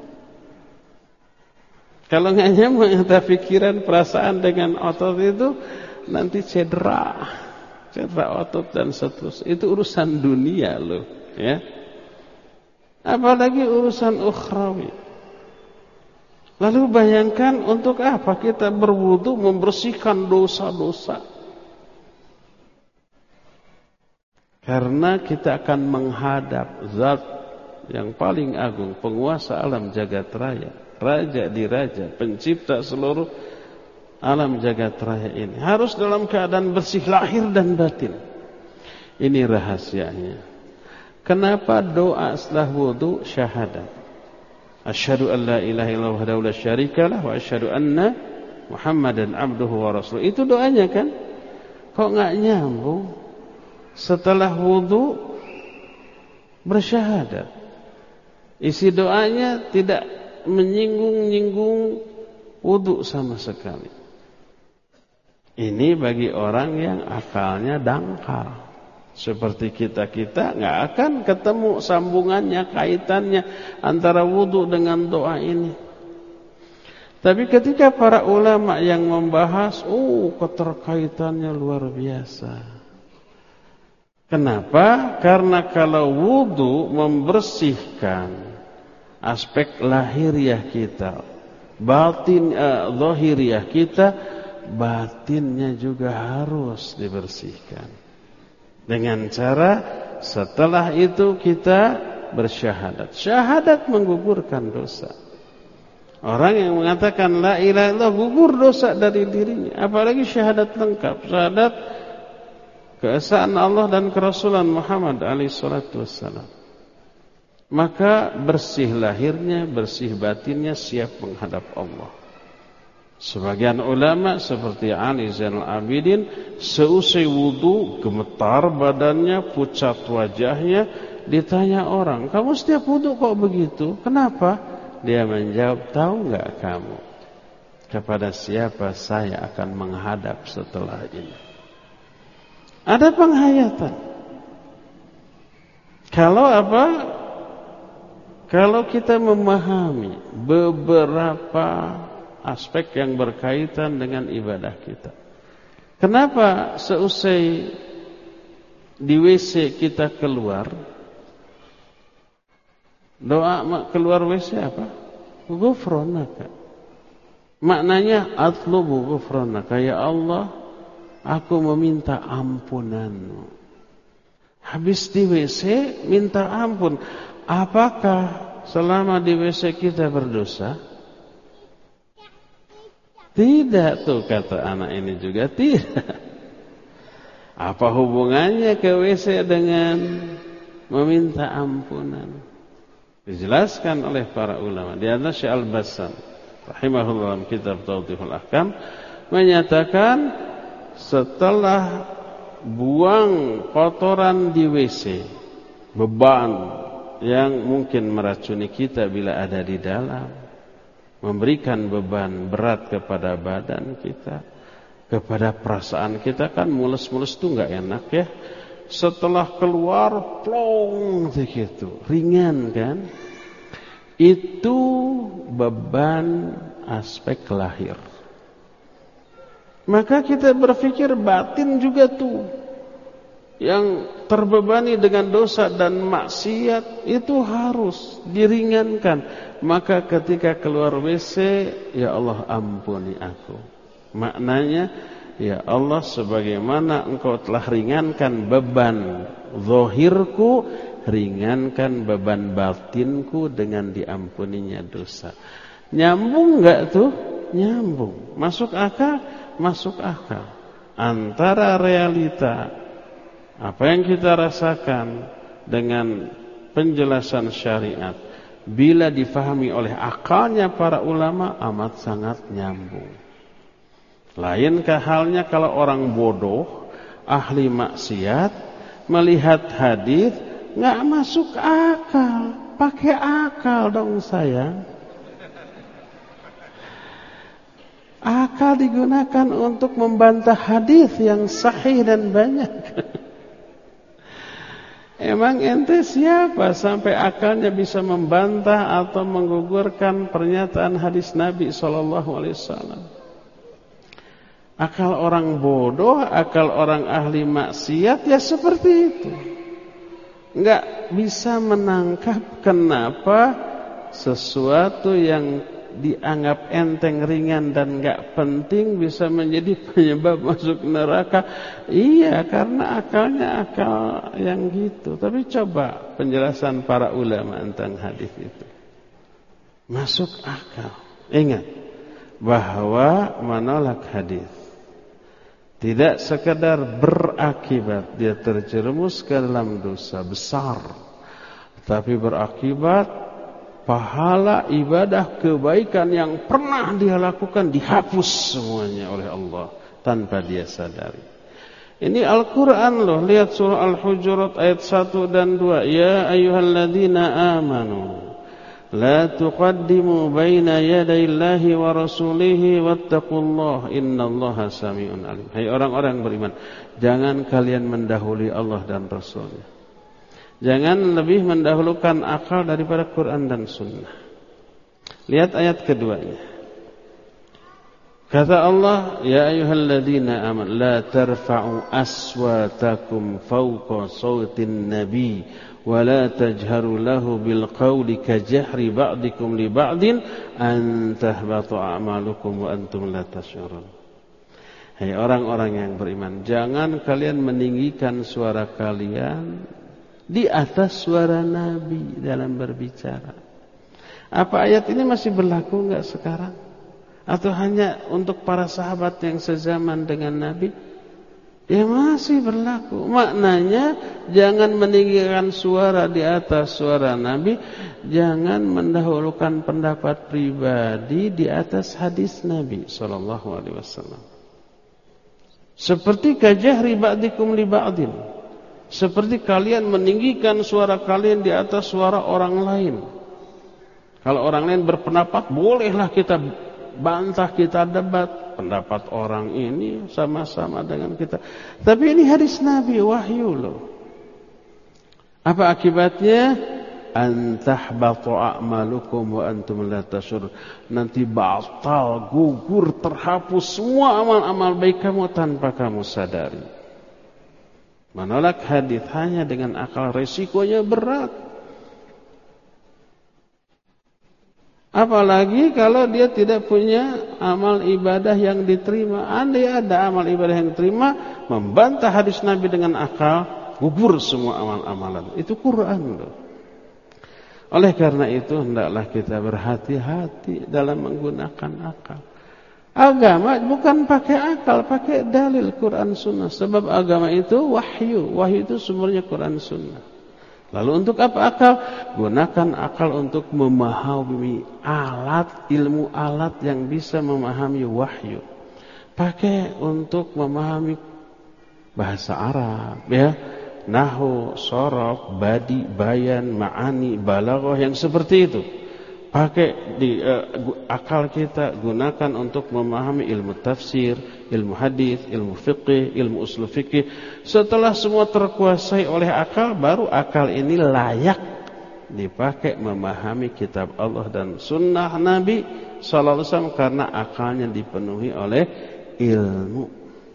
Kalau enggak nyambung antara pikiran, perasaan dengan otot itu, nanti cedera otot dan seterusnya. Itu urusan dunia loh, ya. Apalagi urusan ukhrawi. Lalu bayangkan untuk apa kita berwudu membersihkan dosa-dosa? Karena kita akan menghadap zat yang paling agung, penguasa alam jagat raya, raja di raja, pencipta seluruh alam jagat raya ini. Harus dalam keadaan bersih lahir dan batin. Ini rahasianya. Kenapa doa setelah wudu syahadat? Asyhadu an la ilaha illallah wahdahu la syarikalah wa asyhadu anna Muhammadan abduhu wa rasuluh. Itu doanya kan? Kok enggak nyambung? Setelah wudu bersyahadat. Isi doanya tidak menyinggung-nyinggung wudu sama sekali. Ini bagi orang yang akalnya dangkal. Seperti kita nggak akan ketemu sambungannya, kaitannya antara wudu dengan doa ini. Tapi ketika para ulama yang membahas, keterkaitannya luar biasa. Kenapa? Karena kalau wudu membersihkan aspek lahiriah kita, batin zahiriah kita, batinnya juga harus dibersihkan. Dengan cara setelah itu kita bersyahadat. Syahadat menggugurkan dosa. Orang yang mengatakan la ilaha illallah gugur dosa dari dirinya. Apalagi syahadat lengkap, syahadat keesaan Allah dan kerasulan Muhammad alaihi salatu wassalam. Maka bersih lahirnya, bersih batinnya, siap menghadap Allah. Sebagian ulama seperti Ali Zainal Abidin, seusai wudu gemetar badannya, pucat wajahnya. Ditanya orang, kamu setiap wudu kok begitu? Kenapa? Dia menjawab, tahu enggak kamu kepada siapa saya akan menghadap setelah ini? Ada penghayatan. Kalau apa? Kalau kita memahami beberapa aspek yang berkaitan dengan ibadah kita. Kenapa seusai di WC kita keluar, doa keluar WC apa? Ghufranaka. Maknanya atlubu ghufranaka, ya Allah, aku meminta ampunanmu. Habis di WC minta ampun. Apakah selama di WC kita berdosa? Tidak, tuh kata anak ini juga tidak. Apa hubungannya ke WC dengan meminta ampunan? Dijelaskan oleh para ulama. Di antaranya Syekh Al-Bassam rahimahullah dalam kitab Tawdihul Ahkam menyatakan setelah buang kotoran di WC, beban yang mungkin meracuni kita bila ada di dalam, memberikan beban berat kepada badan kita, kepada perasaan kita, kan mulus-mulus itu enggak enak ya. Setelah keluar plong begitu, ringan kan? Itu beban aspek lahir. Maka kita berpikir batin juga tuh yang terbebani dengan dosa dan maksiat itu harus diringankan. Maka ketika keluar WC, ya Allah ampuni aku. Maknanya, ya Allah, sebagaimana engkau telah ringankan beban zahirku, ringankan beban batinku dengan diampuninya dosa. Nyambung enggak tuh? Nyambung. Masuk akal? Masuk akal. Antara realita apa yang kita rasakan dengan penjelasan syariat, bila difahami oleh akalnya para ulama, amat sangat nyambung. Lainkah halnya kalau orang bodoh, ahli maksiat, melihat hadis nggak masuk akal, pakai akal dong sayang. Akal digunakan untuk membantah hadis yang sahih dan banyak. Emang ente siapa sampai akalnya bisa membantah atau menggugurkan pernyataan hadis Nabi SAW? Akal orang bodoh, akal orang ahli maksiat ya seperti itu. Enggak bisa menangkap kenapa sesuatu yang dianggap enteng, ringan dan enggak penting bisa menjadi penyebab masuk neraka. Iya, karena akalnya akal yang gitu. Tapi coba penjelasan para ulama tentang hadis itu. Masuk akal. Ingat bahwa menolak hadis tidak sekedar berakibat dia terjerumus ke dalam dosa besar, tapi berakibat pahala ibadah kebaikan yang pernah dia lakukan dihapus semuanya oleh Allah tanpa dia sadari. Ini Al-Quran loh. Lihat surah Al-Hujurat ayat 1 dan 2. Ya ayyuhalladzina amanu la tuqaddimu baina yadayillahi wa rasulihi wattaqullaha innallaha sami'un alim. Hai orang-orang beriman, jangan kalian mendahului Allah dan Rasulnya. Jangan lebih mendahulukan akal daripada Quran dan Sunnah. Lihat ayat keduanya. Kata Allah, ya ayyuhalladzina amanu la tarfa'u aswatakum fawqa sawtin nabi ولا تجهروا له بالقول كجهر بعضكم لبعض أن تهبط أعمالكم وأنتم لا تشعرون. Hai orang-orang yang beriman, jangan kalian meninggikan suara kalian di atas suara Nabi dalam berbicara. Apa ayat ini masih berlaku enggak sekarang? Atau hanya untuk para sahabat yang sezaman dengan Nabi? Ya masih berlaku. Maknanya jangan meninggikan suara di atas suara Nabi, jangan mendahulukan pendapat pribadi di atas hadis Nabi sallallahu alaihi wasallam. Seperti kajahri ba'dikum li ba'din. Seperti kalian meninggikan suara kalian di atas suara orang lain. Kalau orang lain berpendapat, bolehlah kita bantah, kita debat. Pendapat orang ini sama-sama dengan kita. Tapi ini hadis Nabi, wahyu loh. Apa akibatnya? An tahbatu a'malukum wa antum la tashurun. Nanti batal, gugur, terhapus semua amal-amal baik kamu tanpa kamu sadari. Menolak hadis hanya dengan akal, resikonya berat. Apalagi kalau dia tidak punya amal ibadah yang diterima. Andai ada amal ibadah yang diterima, membantah hadis Nabi dengan akal, gugur semua amal-amalan. Itu Quran loh. Oleh karena itu hendaklah kita berhati-hati dalam menggunakan akal. Agama bukan pakai akal, pakai dalil Quran Sunnah. Sebab agama itu wahyu. Wahyu itu sumbernya Quran Sunnah. Lalu untuk apa akal? Gunakan akal untuk memahami alat, ilmu alat yang bisa memahami wahyu. Pakai untuk memahami bahasa Arab, ya, nahwu, shorof, badi, bayan, ma'ani, balaghah yang seperti itu. Pakai di akal kita, gunakan untuk memahami ilmu tafsir, ilmu hadis, ilmu fiqih, ilmu usul fiqih. Setelah semua terkuasai oleh akal, baru akal ini layak dipakai memahami kitab Allah dan sunnah Nabi sallallahu alaihi wasallam, karena akalnya dipenuhi oleh ilmu.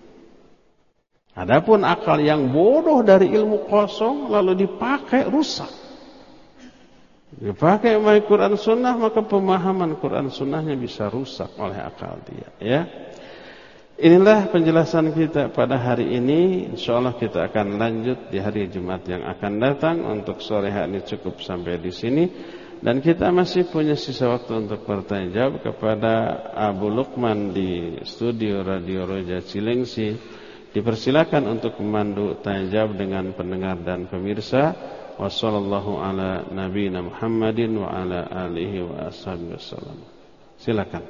Adapun akal yang bodoh dari ilmu kosong lalu dipakai, rusak. Dipakai oleh Quran Sunnah, maka pemahaman Quran Sunnahnya bisa rusak oleh akal dia. Ya, inilah penjelasan kita pada hari ini. InsyaAllah kita akan lanjut di hari Jumat yang akan datang. Untuk sore hari ini cukup sampai di sini. Dan kita masih punya sisa waktu untuk bertanya jawab kepada Abu Lukman di studio Radio Roja Cilengsi. Dipersilakan untuk memandu tanya jawab dengan pendengar dan pemirsa. Wassallallahu ala nabiyina Muhammadin wa ala alihi wa ashabihi wasallam. Silakan.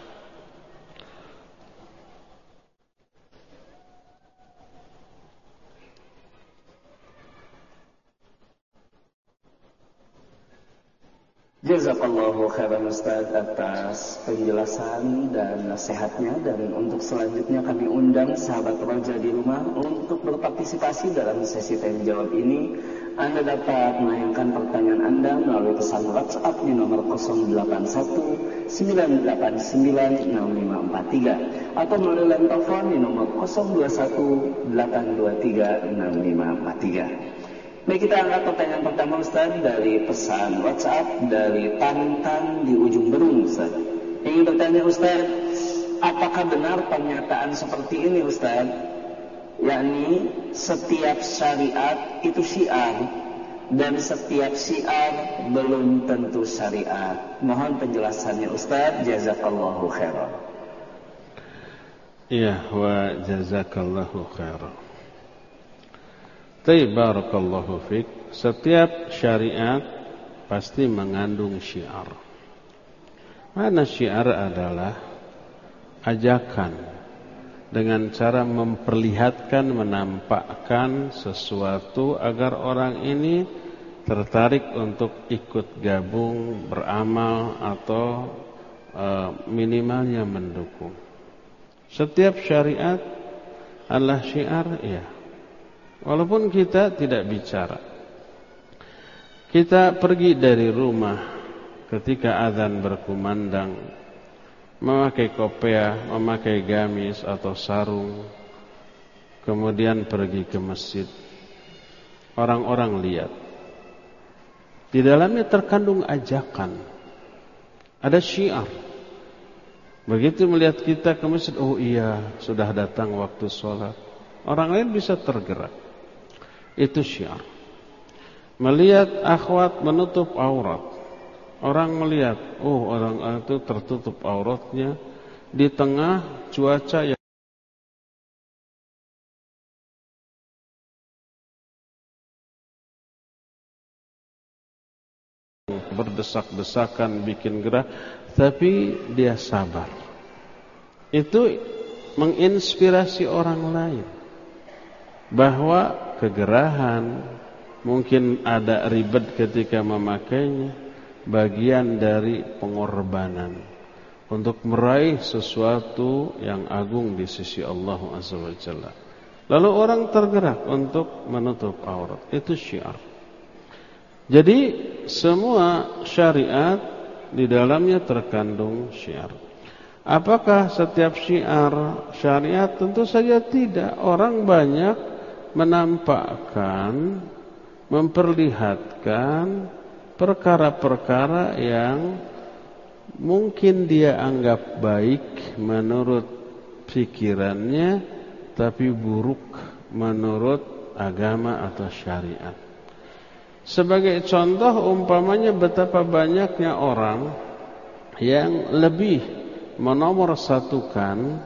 Jazakallahu khairan Ustaz atas penjelasan dan nasihatnya. Dan untuk selanjutnya kami undang sahabat Roja di rumah untuk berpartisipasi dalam sesi tanya jawab ini. Anda dapat menayangkan pertanyaan Anda melalui pesan WhatsApp di nomor 081 989 6543 atau melalui line telepon di nomor 021 823 6543. Baik, kita angkat pertanyaan pertama Ustaz dari pesan WhatsApp dari Tantan di ujung Berung Ustaz. Ingin bertanya Ustaz, apakah benar pernyataan seperti ini Ustaz? Yakni setiap syariat itu syiar dan setiap syiar belum tentu syariat. Mohon penjelasannya Ustaz. Jazakallahu khairan. Iya, wa jazakallahu khairan. Barakallahu fiik. Setiap syariat pasti mengandung syiar. Mana syiar adalah ajakan dengan cara memperlihatkan, menampakkan sesuatu agar orang ini tertarik untuk ikut gabung, beramal atau minimalnya mendukung. Setiap syariat adalah syiar, ya. Walaupun kita tidak bicara. Kita pergi dari rumah ketika azan berkumandang, memakai kopiah, memakai gamis atau sarung, kemudian pergi ke masjid. Orang-orang lihat. Di dalamnya terkandung ajakan. Ada syiar. Begitu melihat kita ke masjid, oh iya, sudah datang waktu sholat. Orang lain bisa tergerak. Itu syiar. Melihat akhwat menutup aurat. Orang melihat, oh orang itu tertutup auratnya di tengah cuaca yang berdesak-desakan, bikin gerah, tapi dia sabar. Itu menginspirasi orang lain bahwa kegerahan, mungkin ada ribet ketika memakainya, bagian dari pengorbanan untuk meraih sesuatu yang agung di sisi Allah Azza wa Jalla. Lalu orang tergerak untuk menutup aurat. Itu syiar. Jadi semua syariat di dalamnya terkandung syiar. Apakah setiap syiar syariat? Tentu saja tidak. Orang banyak menampakkan, memperlihatkan perkara-perkara yang mungkin dia anggap baik menurut pikirannya, tapi buruk menurut agama atau syariat. Sebagai contoh, umpamanya betapa banyaknya orang yang lebih menomorsatukan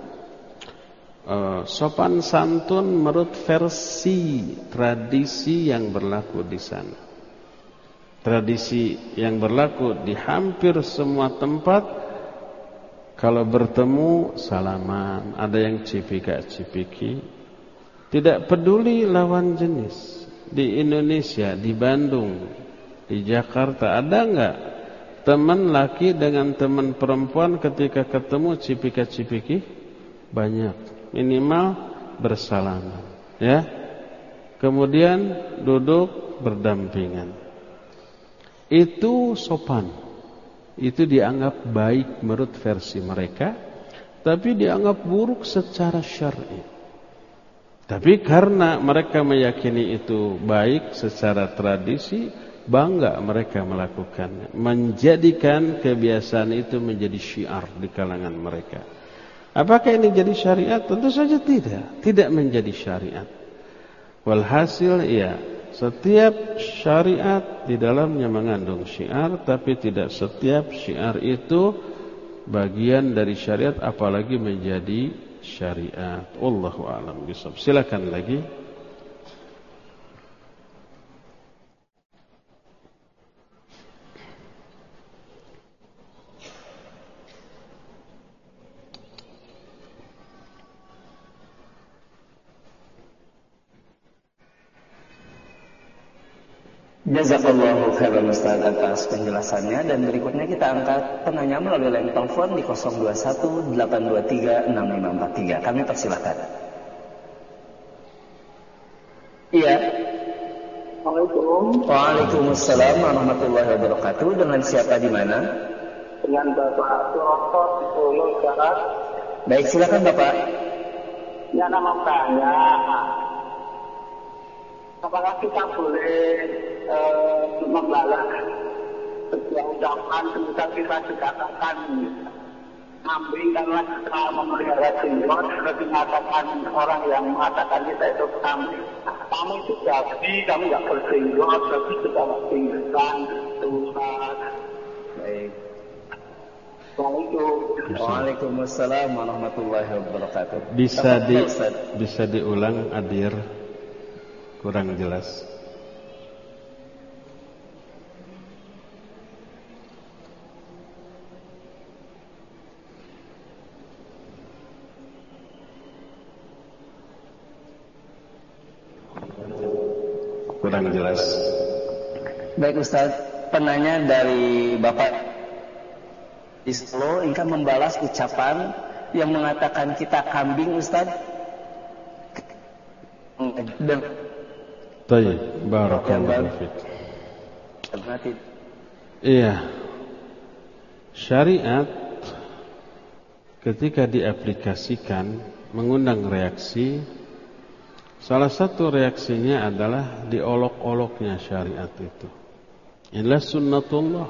sopan santun menurut versi tradisi yang berlaku di sana. Tradisi yang berlaku di hampir semua tempat, kalau bertemu salaman, ada yang cipika-cipiki, tidak peduli lawan jenis. Di Indonesia, di Bandung, di Jakarta, ada enggak teman laki dengan teman perempuan ketika ketemu cipika-cipiki? Banyak. Minimal bersalaman, ya. Kemudian duduk berdampingan. Itu sopan. Itu dianggap baik menurut versi mereka, tapi dianggap buruk secara syar'i. Tapi karena mereka meyakini itu baik secara tradisi, bangga mereka melakukannya, menjadikan kebiasaan itu menjadi syiar di kalangan mereka. Apakah ini jadi syariat? Tentu saja tidak menjadi syariat. Walhasil ya, setiap syariat di dalamnya mengandung syiar, tapi tidak setiap syiar itu bagian dari syariat, apalagi menjadi syariat. Wallahu a'lam bishawab. Silakan lagi. Jazakallahu khairan Ustaz atas penjelasannya, dan berikutnya kita angkat penanya melalui line telepon di 021-823-6543. Kami persilakan. Iya. Assalamualaikum. Waalaikumsalam warahmatullahi wabarakatuh. Dengan siapa di mana? Dengan Bapak Suroto di Solo, Jawa. Baik, silakan Bapak. Ya, nama saya. Apakah kita boleh membalas sebuah ucapan kemudian kita dikatakan kambing karena kita memelihara jenggot, sudah dikatakan orang yang mengatakan kita itu kambing. Kamu itu babi, kamu nggak berjenggot, tapi sudah pingsan, Tuhan. Baik. Waalaikumsalam warahmatullahi wabarakatuh. Bisa diulang, Adir? Kurang jelas. Kurang jelas. Baik Ustaz, penanya dari Bapak di Solo ingin membalas ucapan yang mengatakan kita kambing, Ustaz. Baik, barakallahu fiik. Iya. Syariat ketika diaplikasikan mengundang reaksi. Salah satu reaksinya adalah diolok-oloknya syariat itu. Inilah sunnatullah.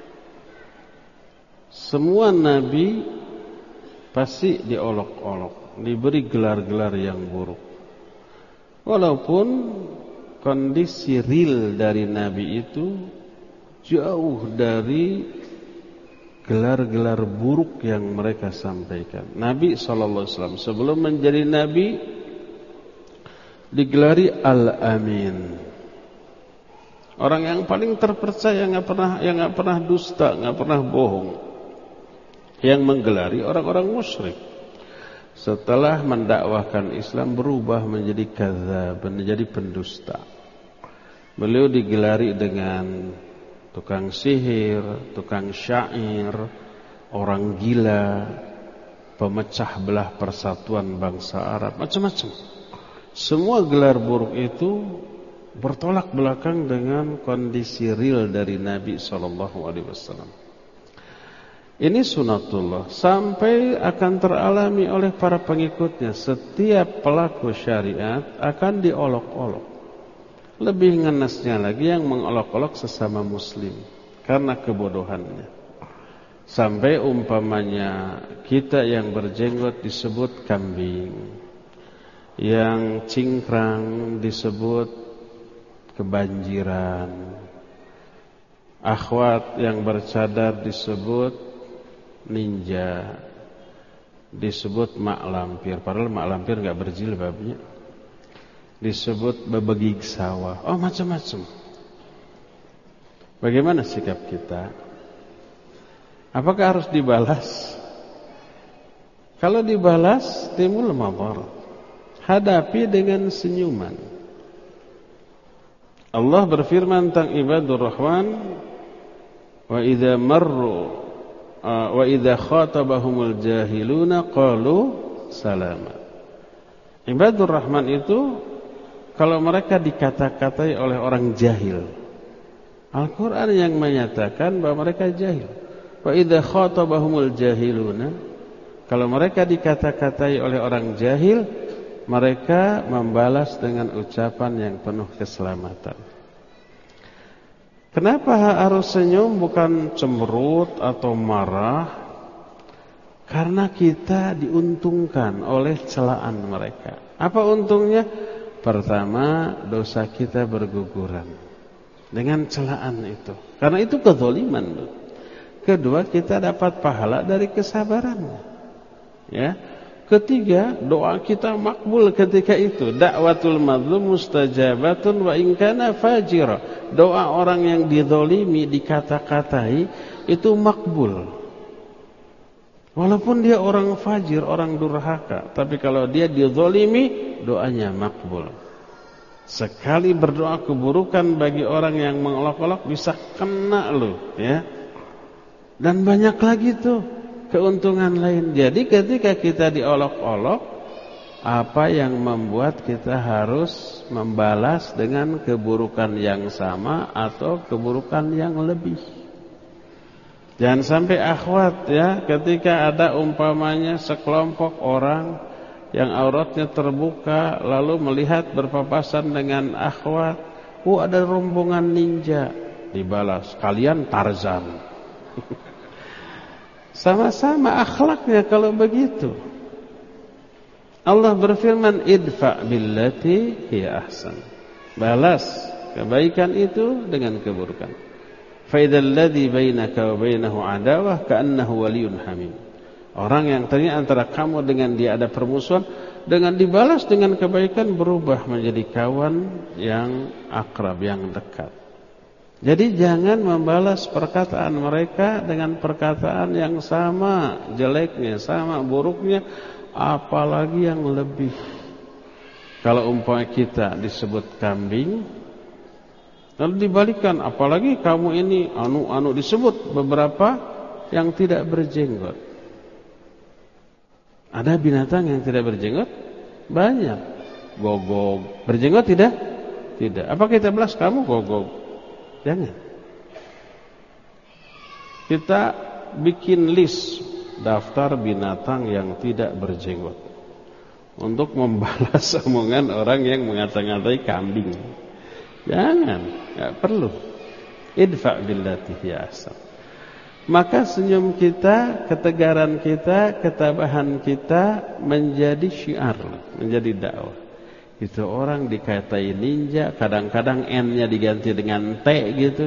Semua nabi pasti diolok-olok, diberi gelar-gelar yang buruk. Walaupun kondisi real dari nabi itu jauh dari gelar-gelar buruk yang mereka sampaikan. Nabi SAW sebelum menjadi nabi digelari Al-Amin, orang yang paling terpercaya, yang nggak pernah dusta, nggak pernah bohong, yang menggelari orang-orang musyrik. Setelah mendakwahkan Islam berubah menjadi kadzdzab, menjadi pendusta. Beliau digelari dengan tukang sihir, tukang syair, orang gila, pemecah belah persatuan bangsa Arab, macam-macam. Semua gelar buruk itu bertolak belakang dengan kondisi real dari Nabi SAW. Ini sunatullah, sampai akan teralami oleh para pengikutnya. Setiap pelaku syariat akan diolok-olok. Lebih ngenasnya lagi yang mengolok-olok sesama muslim karena kebodohannya. Sampai umpamanya kita yang berjenggot disebut kambing, yang cingkrang disebut kebanjiran, akhwat yang bercadar disebut ninja, disebut mak lampir, padahal mak lampir gak berjilbabnya, disebut bebegig sawah. Oh, macam-macam. Bagaimana sikap kita? Apakah harus dibalas? Kalau dibalas timbul madarat. Hadapi dengan senyuman. Allah berfirman tentang ibadur rahman, wa idza marru wa idza khatabahumul jahiluna qalu salama. Ibadur rahman itu kalau mereka dikata-katai oleh orang jahil, Al-Quran yang menyatakan bahwa mereka jahil. Wa idza khatabahumul jahiluna, kalau mereka dikata-katai oleh orang jahil, mereka membalas dengan ucapan yang penuh keselamatan. Kenapa harus senyum bukan cemberut atau marah? Karena kita diuntungkan oleh celaan mereka. Apa untungnya? Pertama, dosa kita berguguran dengan celaan itu, karena itu kezaliman. Kedua, kita dapat pahala dari kesabarannya. Ya. Ketiga, doa kita makbul ketika itu. Da'watul mazlum mustajabatun wa in kana fajira. Doa orang yang dizalimi, dikata-katai itu makbul. Walaupun dia orang fajir, orang durhaka, tapi kalau dia dizalimi, doanya makbul. Sekali berdoa keburukan bagi orang yang mengolok-olok bisa kena loh, ya. Dan banyak lagi tuh keuntungan lain. Jadi ketika kita diolok-olok, apa yang membuat kita harus membalas dengan keburukan yang sama atau keburukan yang lebih? Jangan sampai akhwat, ya, ketika ada umpamanya sekelompok orang yang auratnya terbuka lalu melihat berpapasan dengan akhwat, ada rombongan ninja, dibalas, kalian Tarzan. Sama-sama akhlaknya kalau begitu. Allah berfirman, idfa billati hiya ahsan. Balas kebaikan itu dengan keburukan. Fa idzal ladzi bainaka wa bainahu adawah ka'annahu waliyyun hamim. Orang yang tadinya antara kamu dengan dia ada permusuhan, dengan dibalas dengan kebaikan berubah menjadi kawan yang akrab, yang dekat. Jadi jangan membalas perkataan mereka dengan perkataan yang sama jeleknya, sama buruknya, apalagi yang lebih. Kalau umpama kita disebut kambing, lalu dibalikan, apalagi kamu ini anu disebut beberapa yang tidak berjenggot. Ada binatang yang tidak berjenggot? Banyak. Gogog. Berjenggot tidak? Tidak. Apa kita balas kamu gogog? Jangan. Kita bikin list daftar binatang yang tidak berjenggot untuk membalas omongan orang yang mengata-ngatai kambing. Jangan, nggak perlu. Idfa' billati hiya ahsan. Maka senyum kita, ketegaran kita, ketabahan kita menjadi syiar, menjadi dakwah. Itu orang dikatai ninja, kadang-kadang N-nya diganti dengan T gitu.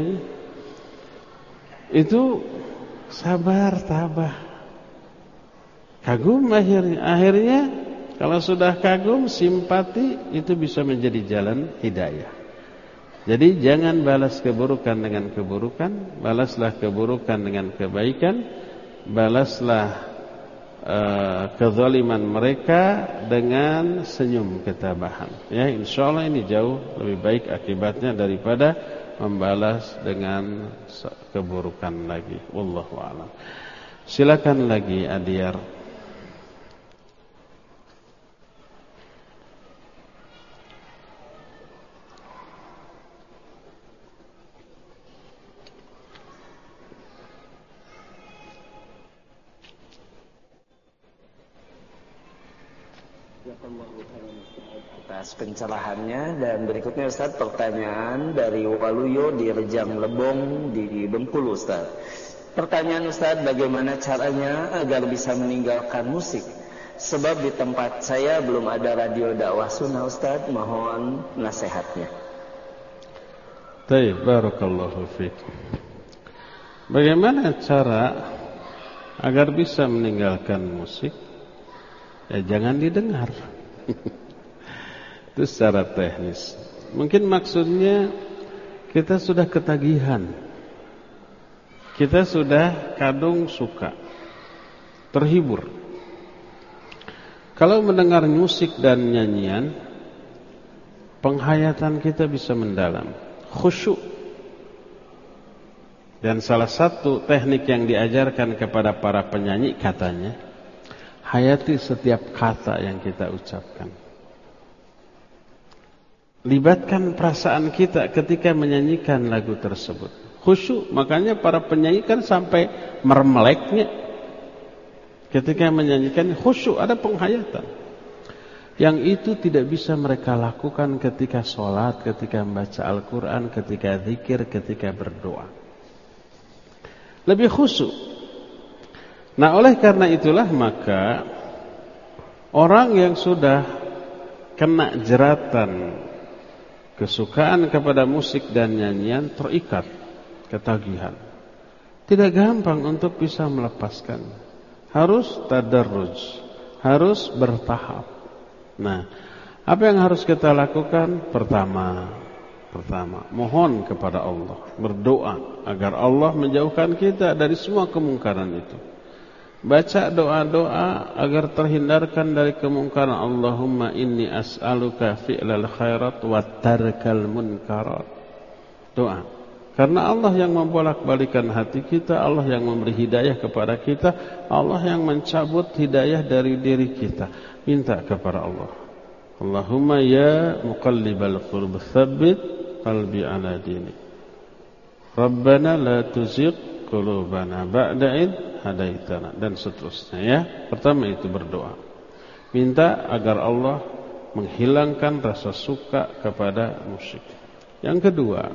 Itu sabar, tabah. Kagum akhirnya kalau sudah kagum, simpati, itu bisa menjadi jalan hidayah. Jadi jangan balas keburukan dengan keburukan, balaslah keburukan dengan kebaikan, balaslah kezaliman mereka dengan senyum ketabahan. Ya, insyaallah ini jauh lebih baik akibatnya daripada membalas dengan keburukan lagi. Wallahu a'lam. Silakan lagi Adiar. Atas pencerahannya. Dan berikutnya Ustaz, pertanyaan dari Waluyo di Rejang Lebong di Bengkulu Ustaz. Pertanyaan Ustaz, bagaimana caranya agar bisa meninggalkan musik? Sebab di tempat saya belum ada radio dakwah sunnah Ustaz, mohon nasihatnya. Baik, barakallahu fiik. Bagaimana cara agar bisa meninggalkan musik? Ya jangan didengar. Itu secara teknis. Mungkin maksudnya kita sudah ketagihan, kita sudah kadung suka, terhibur. Kalau mendengar musik dan nyanyian, penghayatan kita bisa mendalam, khusyuk. Dan salah satu teknik yang diajarkan kepada para penyanyi katanya, hayati setiap kata yang kita ucapkan. Libatkan perasaan kita ketika menyanyikan lagu tersebut. Khusyuk, makanya para penyanyi kan sampai mermeleknya. Ketika menyanyikan khusyuk, ada penghayatan. Yang itu tidak bisa mereka lakukan ketika sholat, ketika membaca Al-Quran, ketika zikir, ketika berdoa. Lebih khusyuk. Nah, oleh karena itulah maka orang yang sudah kena jeratan kesukaan kepada musik dan nyanyian terikat ketagihan. Tidak gampang untuk bisa melepaskan. Harus tadarruj, harus bertahap. Nah, apa yang harus kita lakukan? Pertama, mohon kepada Allah, berdoa agar Allah menjauhkan kita dari semua kemungkaran itu. Baca doa-doa agar terhindarkan dari kemungkaran. Allahumma inni as'aluka fi'lal khairat wa tarkal munkarat. Doa. Karena Allah yang membolak-balikan hati kita, Allah yang memberi hidayah kepada kita, Allah yang mencabut hidayah dari diri kita. Minta kepada Allah. Allahumma ya muqallibal qulub tsabbit qalbi ala dinik. Rabbana la tuzigh qulubana ba'da id hadaitana, dan seterusnya ya. Pertama itu berdoa, minta agar Allah menghilangkan rasa suka kepada musik. Yang kedua,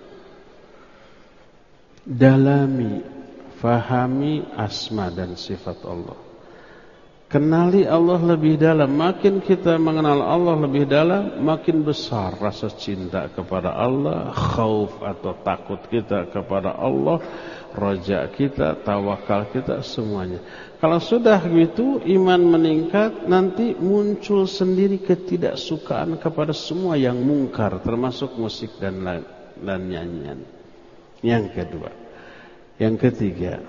dalami, fahami asma dan sifat Allah. Kenali Allah lebih dalam. Makin kita mengenal Allah lebih dalam, makin besar rasa cinta kepada Allah, khauf atau takut kita kepada Allah, raja kita, tawakal kita, semuanya. Kalau sudah gitu, iman meningkat, nanti muncul sendiri ketidaksukaan kepada semua yang mungkar, termasuk musik dan nyanyian. Yang kedua. Yang ketiga,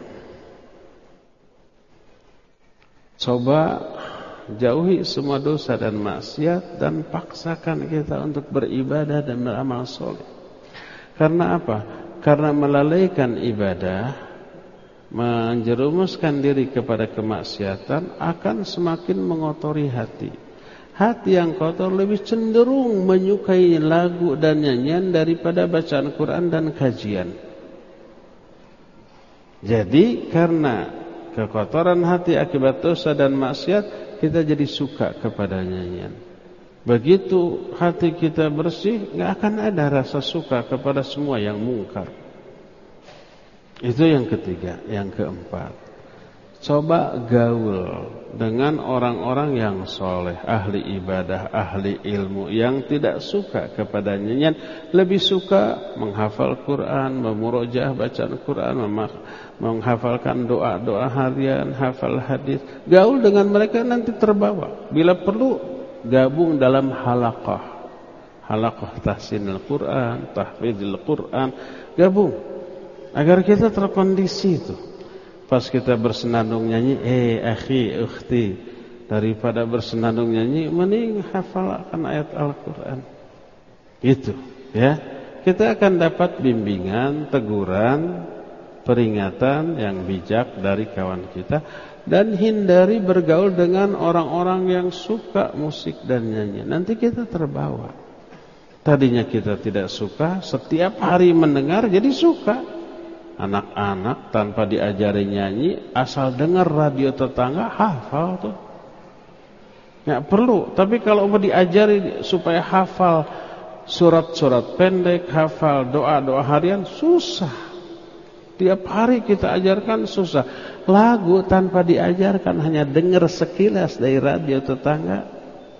coba jauhi semua dosa dan maksiat dan paksakan kita untuk beribadah dan beramal soleh. Karena apa? Karena melalaikan ibadah, menjerumuskan diri kepada kemaksiatan akan semakin mengotori hati. Hati yang kotor lebih cenderung menyukai lagu dan nyanyian daripada bacaan Quran dan kajian. Jadi karena kekotoran hati akibat dosa dan maksiat, kita jadi suka kepada nyanyian. Begitu hati kita bersih, gak akan ada rasa suka kepada semua yang mungkar. Itu yang ketiga. Yang keempat, coba gaul dengan orang-orang yang soleh, ahli ibadah, ahli ilmu, yang tidak suka kepada nyanyian, lebih suka menghafal Quran, memurojaah bacaan Quran, menghafalkan doa-doa harian, hafal hadis. Gaul dengan mereka, nanti terbawa. Bila perlu gabung dalam halaqah tahsinul Quran, tahfidzul Quran, gabung agar kita terkondisi itu. Pas kita bersenandung nyanyi, akhi, ukhti, daripada bersenandung nyanyi, mending hafalkan ayat Al-Quran. Gitu, ya. Kita akan dapat bimbingan, teguran, peringatan yang bijak dari kawan kita, dan hindari bergaul dengan orang-orang yang suka musik dan nyanyi. Nanti kita terbawa. Tadinya kita tidak suka, setiap hari mendengar jadi suka. Anak-anak tanpa diajari nyanyi, asal dengar radio tetangga, hafal tuh. Nggak perlu. Tapi kalau mau diajari supaya hafal surat-surat pendek, hafal doa-doa harian, susah. Tiap hari kita ajarkan susah. Lagu tanpa diajarkan, hanya dengar sekilas dari radio tetangga,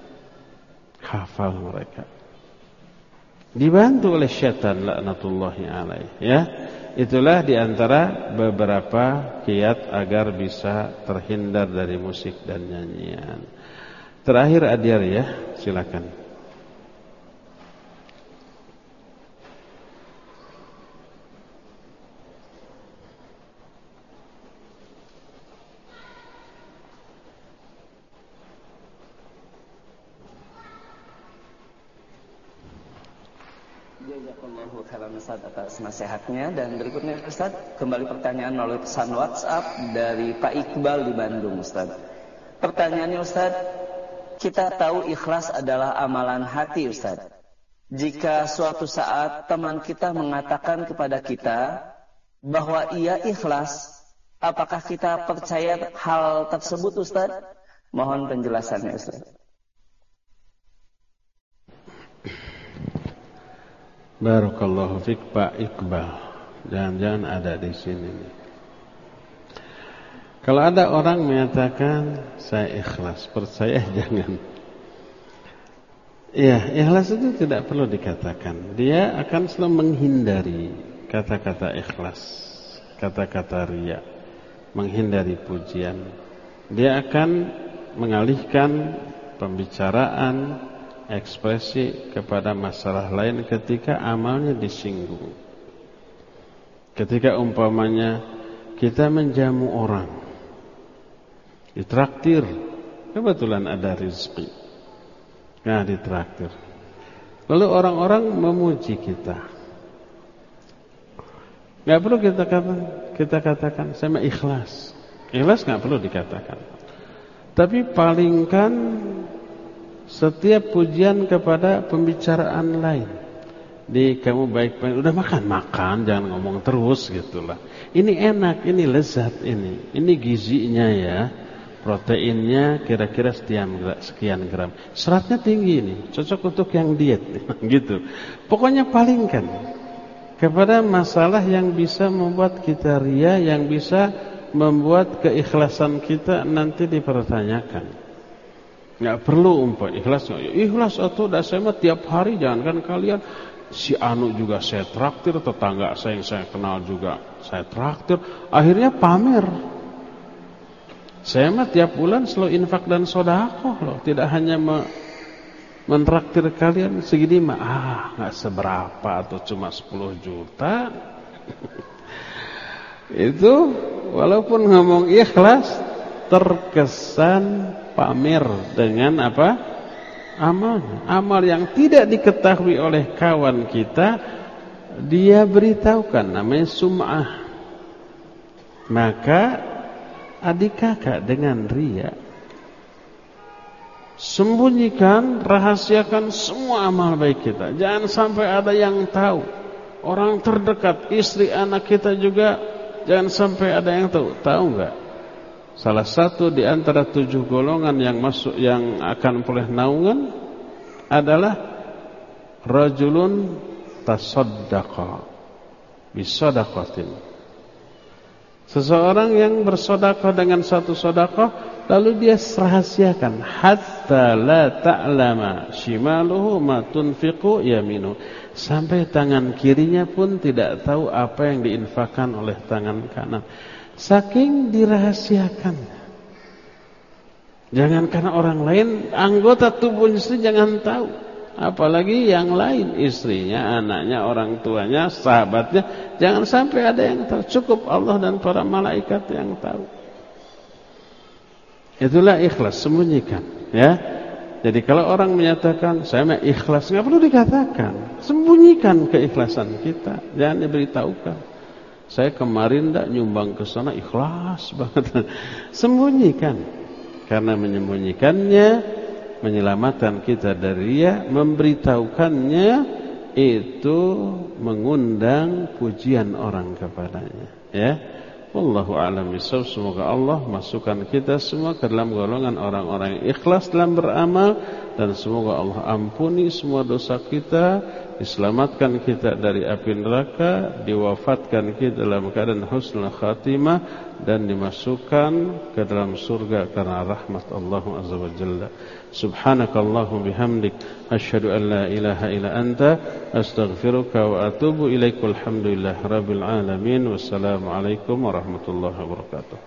hafal mereka. Dibantu oleh syaitan laknatullahi alaih, ya. Itulah diantara beberapa kiat agar bisa terhindar dari musik dan nyanyian. Terakhir Adyar, ya, silakan. Jazakallahu khairan Ustaz atas nasihatnya. Dan berikutnya Ustaz, kembali pertanyaan melalui pesan WhatsApp dari Pak Iqbal di Bandung Ustaz. Pertanyaannya Ustaz, kita tahu ikhlas adalah amalan hati Ustaz. Jika suatu saat teman kita mengatakan kepada kita bahwa ia ikhlas, apakah kita percaya hal tersebut Ustaz? Mohon penjelasannya Ustaz. Barakallahu fiik Pak Iqbal. Jangan-jangan ada di sini nih. Kalau ada orang menyatakan saya ikhlas, percaya jangan. Iya, ikhlas itu tidak perlu dikatakan. Dia akan selalu menghindari kata-kata ikhlas, kata-kata riya, menghindari pujian. Dia akan mengalihkan pembicaraan, ekspresi kepada masalah lain ketika amalnya disinggung. Ketika umpamanya kita menjamu orang, ditraktir, kebetulan ada rezeki, nah ditraktir, lalu orang-orang memuji kita, nggak perlu kita katakan saya ikhlas. Ikhlas nggak perlu dikatakan, tapi palingkan setiap pujian kepada pembicaraan lain. Kamu baik-baik, udah makan, jangan ngomong terus gitulah. Ini enak, ini lezat, ini gizinya ya, proteinnya kira-kira sekian gram, seratnya tinggi ini, cocok untuk yang diet, gitu. Pokoknya palingkan kepada masalah yang bisa membuat kita ria, yang bisa membuat keikhlasan kita nanti dipertanyakan. Nggak perlu ikhlas atau saya mah tiap hari, jangankan kalian, si anu juga saya traktir, tetangga saya yang saya kenal juga saya traktir, akhirnya pamer. Saya mah tiap bulan selalu infak dan sedekah loh, tidak hanya mentraktir kalian segini mah nggak seberapa atau cuma 10 juta. Itu walaupun ngomong ikhlas terkesan pamer dengan apa? Amal yang tidak diketahui oleh kawan kita, dia beritahukan, namanya sum'ah. Maka adik kakak dengan ria, sembunyikan, rahasiakan semua amal baik kita. Jangan sampai ada yang tahu. Orang terdekat, istri, anak kita juga jangan sampai ada yang tahu. Tahu enggak? Salah satu di antara 7 golongan yang masuk, yang akan peroleh naungan adalah rajulun tasaddaqa bisadaqatin. Seseorang yang bersedekah dengan satu sedekah lalu dia rahasiakan hatta la ta'lama shimaluhu ma tunfiqu yaminu, sampai tangan kirinya pun tidak tahu apa yang diinfakkan oleh tangan kanan. Saking dirahasiakan. Jangankan orang lain, anggota tubuh istri jangan tahu. Apalagi yang lain, istrinya, anaknya, orang tuanya, sahabatnya. Jangan sampai ada yang tahu. Cukup Allah dan para malaikat yang tahu. Itulah ikhlas, sembunyikan. Ya. Jadi kalau orang menyatakan saya mah ikhlas, nggak perlu dikatakan. Sembunyikan keikhlasan kita. Jangan diberitahukan. Saya kemarin tidak nyumbang ke sana, ikhlas banget. Sembunyikan. Karena menyembunyikannya menyelamatkan kita dari riya, memberitahukannya itu mengundang pujian orang kepadanya. Ya, wallahu a'lam bishawab. Semoga Allah masukkan kita semua ke dalam golongan orang-orang yang ikhlas dalam beramal, dan semoga Allah ampuni semua dosa kita, diselamatkan kita dari api neraka, diwafatkan kita dalam keadaan husnul khatimah, dan dimasukkan ke dalam surga karena rahmat Allah azza wa jalla. Subhanakallahumma bihamdik asyhadu an la ilaha illa anta astaghfiruka wa atubu ilaik. Alhamdulillah rabbil alamin. Wassalamu alaikum warahmatullahi wabarakatuh.